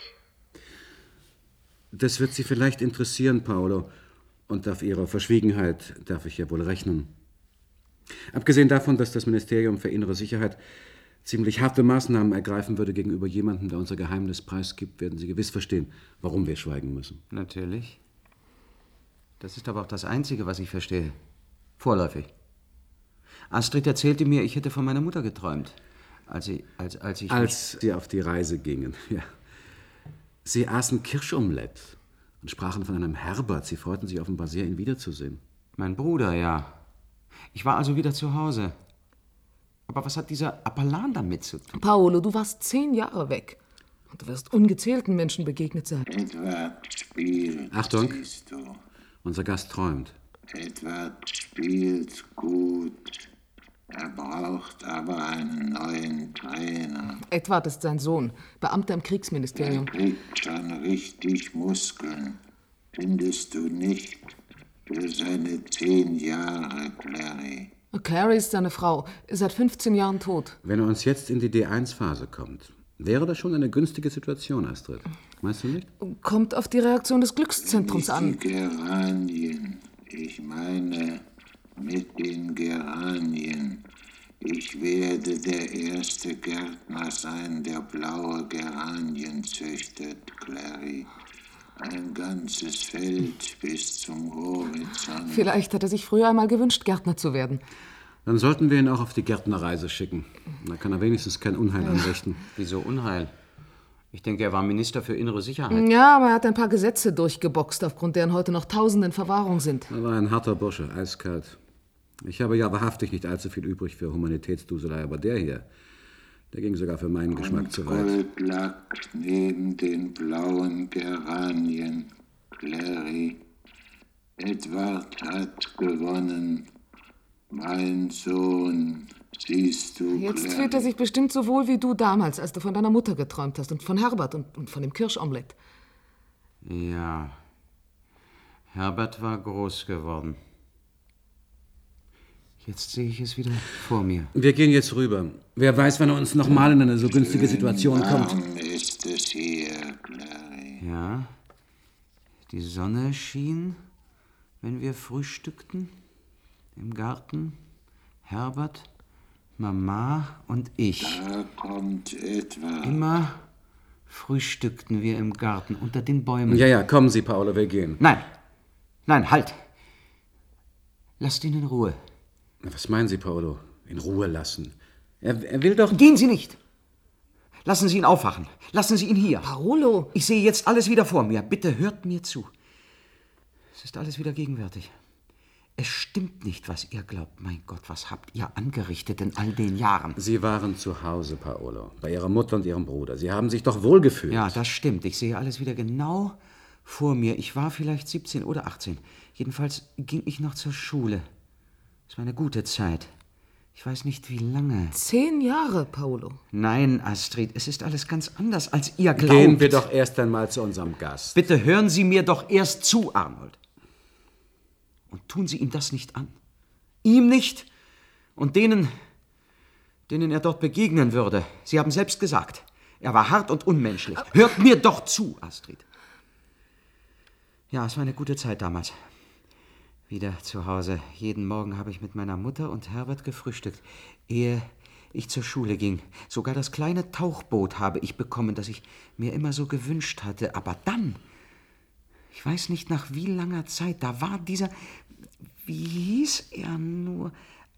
O: Das wird Sie vielleicht interessieren, Paolo. Und auf Ihre Verschwiegenheit darf ich ja wohl rechnen. Abgesehen davon, dass das Ministerium für Innere Sicherheit ziemlich harte Maßnahmen ergreifen würde gegenüber jemandem, der unser Geheimnis preisgibt, werden Sie gewiss verstehen, warum wir schweigen müssen.
D: Natürlich. Das ist aber auch das Einzige, was ich verstehe. Vorläufig. Astrid erzählte mir, ich hätte von meiner Mutter geträumt. Als, sie, als, als ich...
O: Als Sie auf die Reise gingen, ja. Sie aßen Kirschomelett und sprachen von einem Herbert. Sie freuten sich offenbar sehr, ihn wiederzusehen.
D: Mein Bruder, ja. Ich war also wieder zu Hause. Aber was hat dieser Appalan damit zu tun?
M: Paolo, du warst zehn Jahre weg. Und du wirst ungezählten Menschen begegnet sein.
P: Edward spielt,
O: Achtung,
P: siehst du.
O: Unser Gast träumt.
P: Edward spielt gut. Er braucht aber einen neuen Trainer.
M: Edward ist sein Sohn, Beamter im
P: Er
M: Kriegsministerium.
P: kriegt schon richtig Muskeln. Findest du nicht? Für seine zehn Jahre, Clary.
M: Clary ist seine Frau, ist seit fünfzehn Jahren tot.
O: Wenn er uns jetzt in die D eins Phase kommt, wäre das schon eine günstige Situation, Astrid. Meinst du nicht?
M: Kommt auf die Reaktion des Glückszentrums an.
P: Die Geranien. Ich meine, mit den Geranien. Ich werde der erste Gärtner sein, der blaue Geranien züchtet, Clary. Ein ganzes Feld bis zum Horizont.
M: Vielleicht hat er sich früher einmal gewünscht, Gärtner zu werden.
O: Dann sollten wir ihn auch auf die Gärtnerreise schicken. Da kann er wenigstens kein Unheil anrichten.
D: Wieso Unheil? Ich denke, er war Minister für innere Sicherheit.
M: Ja, aber er hat ein paar Gesetze durchgeboxt, aufgrund deren heute noch Tausende in Verwahrung sind.
O: Er war ein harter Bursche, eiskalt. Ich habe ja wahrhaftig nicht allzu viel übrig für Humanitätsduselei, aber der hier, der ging sogar für meinen Geschmack zu weit.
P: Goldlack neben den blauen Geranien, Clary. Edward hat gewonnen. Mein Sohn, siehst du,
M: Jetzt
P: Clary.
M: fühlt er sich bestimmt so wohl wie du damals, als du von deiner Mutter geträumt hast und von Herbert und, und von dem Kirschomelett.
D: Ja, Herbert war groß geworden. Jetzt sehe ich es wieder vor mir.
O: Wir gehen jetzt rüber. Wer weiß, wann er uns noch mal in eine so günstige Situation kommt.
P: Warm ist es hier, Clary.
D: Ja, die Sonne schien, wenn wir frühstückten. Im Garten, Herbert, Mama und ich.
P: Da kommt Edward.
D: Immer frühstückten wir im Garten unter den Bäumen.
O: Ja, ja, kommen Sie, Paolo, wir gehen.
D: Nein, nein, halt. Lasst ihn in Ruhe.
O: Was meinen Sie, Paolo? In Ruhe lassen? Er, er will doch...
D: Gehen Sie nicht! Lassen Sie ihn aufwachen. Lassen Sie ihn hier.
M: Paolo!
D: Ich sehe jetzt alles wieder vor mir. Bitte hört mir zu. Es ist alles wieder gegenwärtig. Es stimmt nicht, was ihr glaubt. Mein Gott, was habt ihr angerichtet in all den Jahren?
O: Sie waren zu Hause, Paolo. Bei Ihrer Mutter und Ihrem Bruder. Sie haben sich doch wohlgefühlt.
D: Ja, das stimmt. Ich sehe alles wieder genau vor mir. Ich war vielleicht siebzehn oder achtzehn. Jedenfalls ging ich noch zur Schule. Es war eine gute Zeit. Ich weiß nicht, wie lange.
M: Zehn Jahre, Paolo.
D: Nein, Astrid, es ist alles ganz anders, als ihr glaubt.
O: Gehen wir doch erst einmal zu unserem Gast.
D: Bitte hören Sie mir doch erst zu, Arnold. Und tun Sie ihm das nicht an. Ihm nicht und denen, denen er dort begegnen würde. Sie haben selbst gesagt, er war hart und unmenschlich. Hört mir doch zu, Astrid. Ja, es war eine gute Zeit damals. Wieder zu Hause. Jeden Morgen habe ich mit meiner Mutter und Herbert gefrühstückt, ehe ich zur Schule ging. Sogar das kleine Tauchboot habe ich bekommen, das ich mir immer so gewünscht hatte. Aber dann, ich weiß nicht nach wie langer Zeit, da war dieser, wie hieß er nur?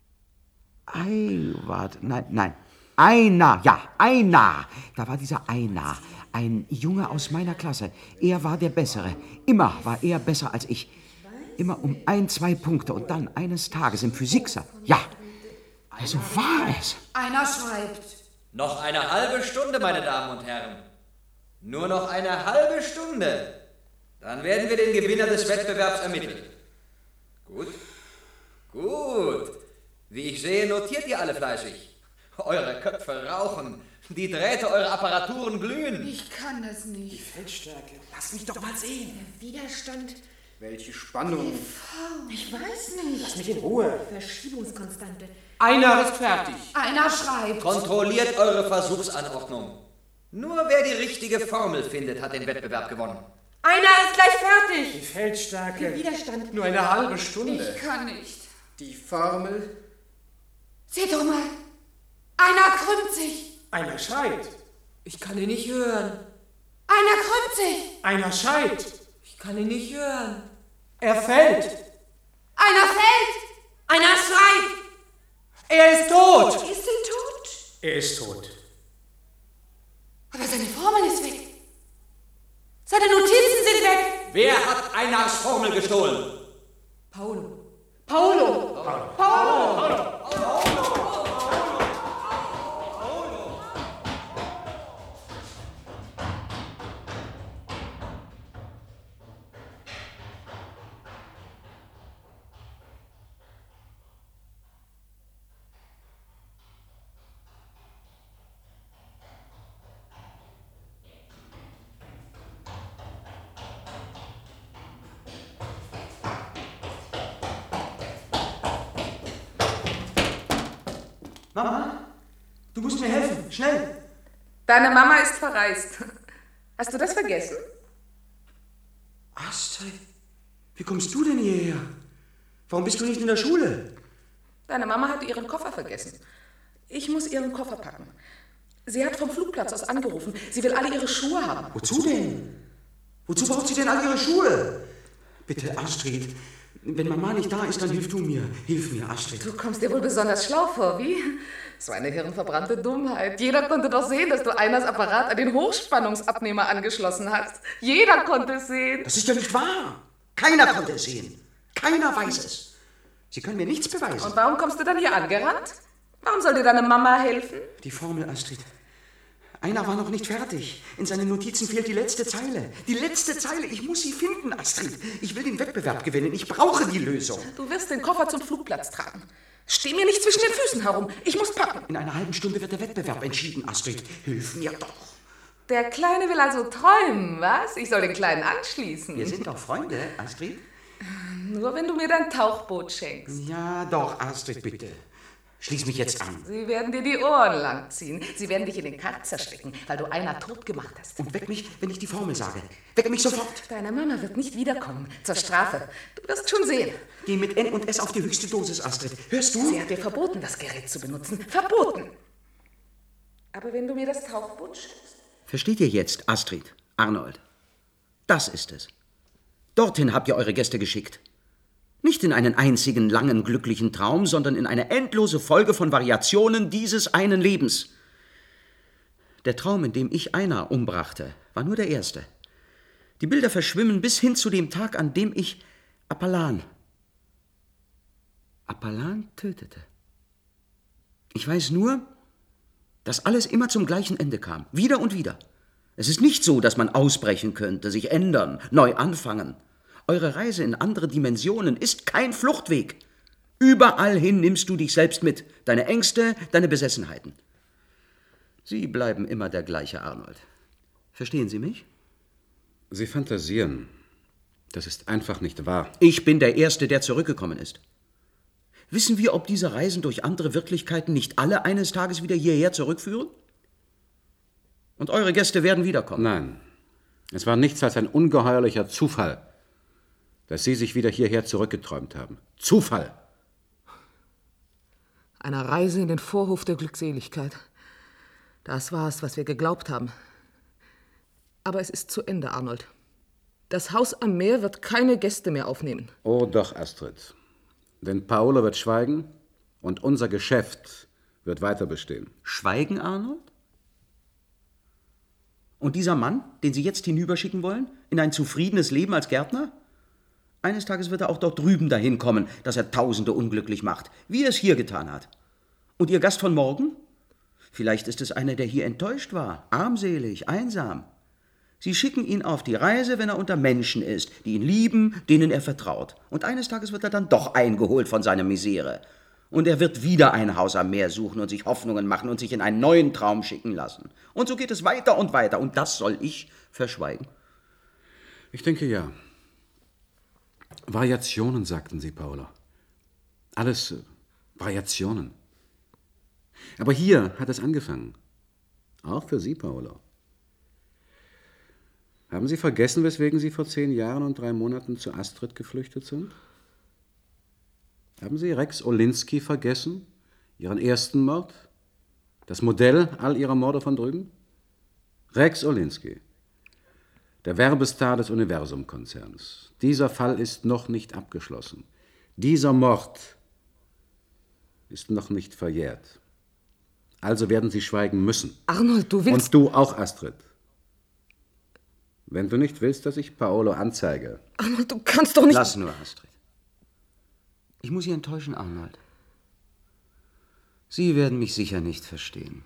D: Eiwart, nein, nein, Einar, ja, Einar. Da war dieser Einar, ein Junge aus meiner Klasse. Er war der Bessere. Immer war er besser als ich. Immer um ein, zwei Punkte und dann eines Tages im Physiksaal. Ja, also war es.
F: Einer schreibt.
R: Noch eine halbe Stunde, meine Damen und Herren. Nur noch eine halbe Stunde. Dann werden wir den Gewinner des Wettbewerbs ermitteln. Gut. Gut. Wie ich sehe, notiert ihr alle fleißig. Eure Köpfe rauchen. Die Drähte eurer Apparaturen glühen.
F: Ich kann das nicht.
I: Die Feldstärke. Lass mich doch mal sehen.
F: Der Widerstand.
I: Welche Spannung.
F: Ich weiß nicht.
I: Lass mich in Ruhe.
S: Verschiebungskonstante.
E: Einer ist fertig.
F: Einer schreibt.
R: Kontrolliert eure Versuchsanordnung. Nur wer die richtige Formel findet, hat den Wettbewerb gewonnen.
H: Einer ist gleich fertig.
I: Die Feldstärke.
F: Der Widerstand.
I: Nur eine halbe Stunde.
F: Ich kann nicht.
I: Die Formel.
F: Seht doch mal. Einer krümmt sich.
I: Einer schreit.
H: Ich kann ihn nicht hören.
F: Einer krümmt sich.
I: Einer schreit.
H: Ich kann ihn nicht hören.
I: Er fällt.
F: Einer fällt.
H: Einer schreit.
I: Er ist tot.
F: Ist er tot?
I: Er ist tot.
F: Aber seine Formel ist weg. Seine Notizen sind weg.
R: Wer hat Einars Formel gestohlen?
H: Paolo.
F: Paolo.
I: Paolo.
F: Paolo.
I: Paolo.
E: Mama, du musst mir helfen, schnell.
N: Deine Mama ist verreist. Hast du das vergessen?
E: Astrid, wie kommst du denn hierher? Warum bist du nicht in der Schule?
N: Deine Mama hat ihren Koffer vergessen. Ich muss ihren Koffer packen. Sie hat vom Flugplatz aus angerufen. Sie will alle ihre Schuhe haben.
E: Wozu denn? Wozu braucht sie denn all ihre Schuhe? Bitte, Astrid, wenn Mama nicht da ist, dann hilf du mir. Hilf mir, Astrid.
N: Du kommst dir wohl besonders schlau vor, wie? So eine hirnverbrannte Dummheit. Jeder konnte doch sehen, dass du Einars Apparat an den Hochspannungsabnehmer angeschlossen hast. Jeder konnte es sehen.
E: Das ist ja nicht wahr. Keiner konnte es sehen. Keiner weiß es. Sie können mir nichts beweisen.
N: Und warum kommst du dann hier angerannt? Warum soll dir deine Mama helfen?
E: Die Formel, Astrid. Einer war noch nicht fertig. In seinen Notizen fehlt die letzte Zeile. Die letzte Zeile. Ich muss sie finden, Astrid. Ich will den Wettbewerb gewinnen. Ich brauche die Lösung.
N: Du wirst den Koffer zum Flugplatz tragen. Steh mir nicht zwischen den Füßen herum. Ich muss packen.
E: In einer halben Stunde wird der Wettbewerb entschieden, Astrid. Hilf mir doch.
N: Der Kleine will also träumen, was? Ich soll den Kleinen anschließen.
E: Wir sind doch Freunde, Astrid.
N: Nur wenn du mir dein Tauchboot schenkst.
E: Ja, doch, Astrid, bitte. Schließ mich jetzt an.
N: Sie werden dir die Ohren langziehen. Sie werden dich in den Karzer stecken, weil du einer tot gemacht hast.
E: Und weck mich, wenn ich die Formel sage. Wecke mich sofort.
N: Deine Mama wird nicht wiederkommen. Zur Strafe. Du wirst schon sehen.
E: Geh mit N und S auf die höchste Dosis, Astrid. Hörst du?
N: Sie hat dir verboten, das Gerät zu benutzen. Verboten. Aber wenn du mir das Tauchboot schenkst...
K: Versteht ihr jetzt, Astrid, Arnold? Das ist es. Dorthin habt ihr eure Gäste geschickt. Nicht in einen einzigen langen, glücklichen Traum, sondern in eine endlose Folge von Variationen dieses einen Lebens. Der Traum, in dem ich Einar umbrachte, war nur der erste. Die Bilder verschwimmen bis hin zu dem Tag, an dem ich Apalan, Apalan tötete. Ich weiß nur, dass alles immer zum gleichen Ende kam, wieder und wieder. Es ist nicht so, dass man ausbrechen könnte, sich ändern, neu anfangen. Eure Reise in andere Dimensionen ist kein Fluchtweg. Überall hin nimmst du dich selbst mit, deine Ängste, deine Besessenheiten. Sie bleiben immer der gleiche, Arnold. Verstehen Sie mich?
O: Sie fantasieren. Das ist einfach nicht wahr.
K: Ich bin der Erste, der zurückgekommen ist. Wissen wir, ob diese Reisen durch andere Wirklichkeiten nicht alle eines Tages wieder hierher zurückführen? Und eure Gäste werden wiederkommen.
O: Nein, es war nichts als ein ungeheuerlicher Zufall, dass Sie sich wieder hierher zurückgeträumt haben. Zufall!
M: Eine Reise in den Vorhof der Glückseligkeit. Das war es, was wir geglaubt haben. Aber es ist zu Ende, Arnold. Das Haus am Meer wird keine Gäste mehr aufnehmen.
O: Oh doch, Astrid. Denn Paolo wird schweigen und unser Geschäft wird weiter bestehen.
K: Schweigen, Arnold? Und dieser Mann, den Sie jetzt hinüberschicken wollen, in ein zufriedenes Leben als Gärtner? Eines Tages wird er auch dort drüben dahin kommen, dass er Tausende unglücklich macht, wie er es hier getan hat. Und Ihr Gast von morgen? Vielleicht ist es einer, der hier enttäuscht war, armselig, einsam. Sie schicken ihn auf die Reise, wenn er unter Menschen ist, die ihn lieben, denen er vertraut. Und eines Tages wird er dann doch eingeholt von seiner Misere. Und er wird wieder ein Haus am Meer suchen und sich Hoffnungen machen und sich in einen neuen Traum schicken lassen. Und so geht es weiter und weiter. Und das soll ich verschweigen?
O: Ich denke ja. Variationen, sagten Sie, Paolo. Alles äh, Variationen. Aber hier hat es angefangen. Auch für Sie, Paolo. Haben Sie vergessen, weswegen Sie vor zehn Jahren und drei Monaten zu Astrid geflüchtet sind? Haben Sie Rex Olinski vergessen? Ihren ersten Mord? Das Modell all Ihrer Morde von drüben? Rex Olinski, der Werbestar des Universum-Konzerns. Dieser Fall ist noch nicht abgeschlossen. Dieser Mord ist noch nicht verjährt. Also werden Sie schweigen müssen.
M: Arnold, du willst...
O: Und du auch, Astrid. Wenn du nicht willst, dass ich Paolo anzeige.
M: Arnold, du kannst doch nicht...
D: Lass nur, Astrid. Ich muss Sie enttäuschen, Arnold. Sie werden mich sicher nicht verstehen.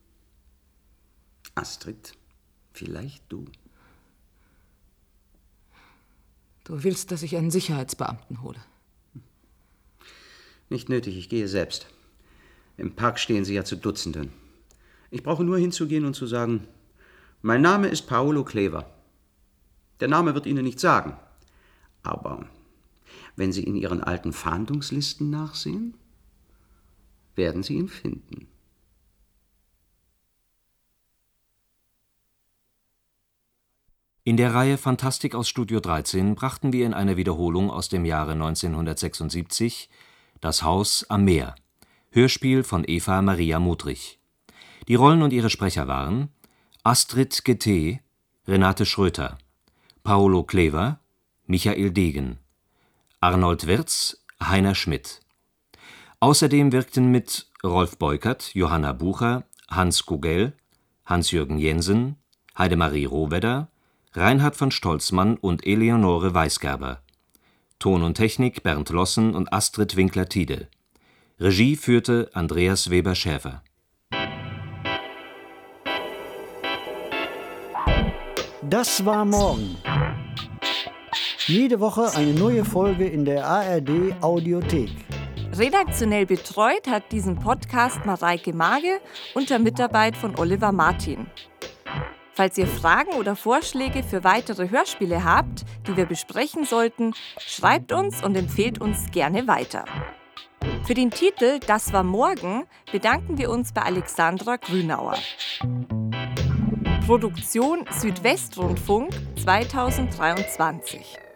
D: Astrid, vielleicht du.
M: Du willst, dass ich einen Sicherheitsbeamten hole?
D: Nicht nötig, ich gehe selbst. Im Park stehen sie ja zu Dutzenden. Ich brauche nur hinzugehen und zu sagen, mein Name ist Paolo Clever. Der Name wird Ihnen nichts sagen. Aber wenn Sie in Ihren alten Fahndungslisten nachsehen, werden Sie ihn finden.
A: In der Reihe Fantastik aus Studio dreizehn brachten wir in einer Wiederholung aus dem Jahre neunzehnhundertsechsundsiebzig Das Haus am Meer, Hörspiel von Eva Maria Mudrich. Die Rollen und ihre Sprecher waren Astrid Getté, Renate Schröter, Paolo Clever, Michael Degen, Arnold Wirz, Heiner Schmidt. Außerdem wirkten mit Rolf Beukert, Johanna Bucher, Hans Kugell, Hans-Jürgen Jensen, Heidemarie Rohwedder, Reinhard von Stolzmann und Eleonore Weisgerber. Ton und Technik Bernd Lossen und Astrid Winkler-Tiede. Regie führte Andreas Weber-Schäfer.
B: Das war morgen. Jede Woche eine neue Folge in der A R D Audiothek.
C: Redaktionell betreut hat diesen Podcast Mareike Mage unter Mitarbeit von Oliver Martin. Falls ihr Fragen oder Vorschläge für weitere Hörspiele habt, die wir besprechen sollten, schreibt uns und empfehlt uns gerne weiter. Für den Titel Das war morgen bedanken wir uns bei Alexandra Grünauer. Produktion Südwestrundfunk zweitausenddreiundzwanzig.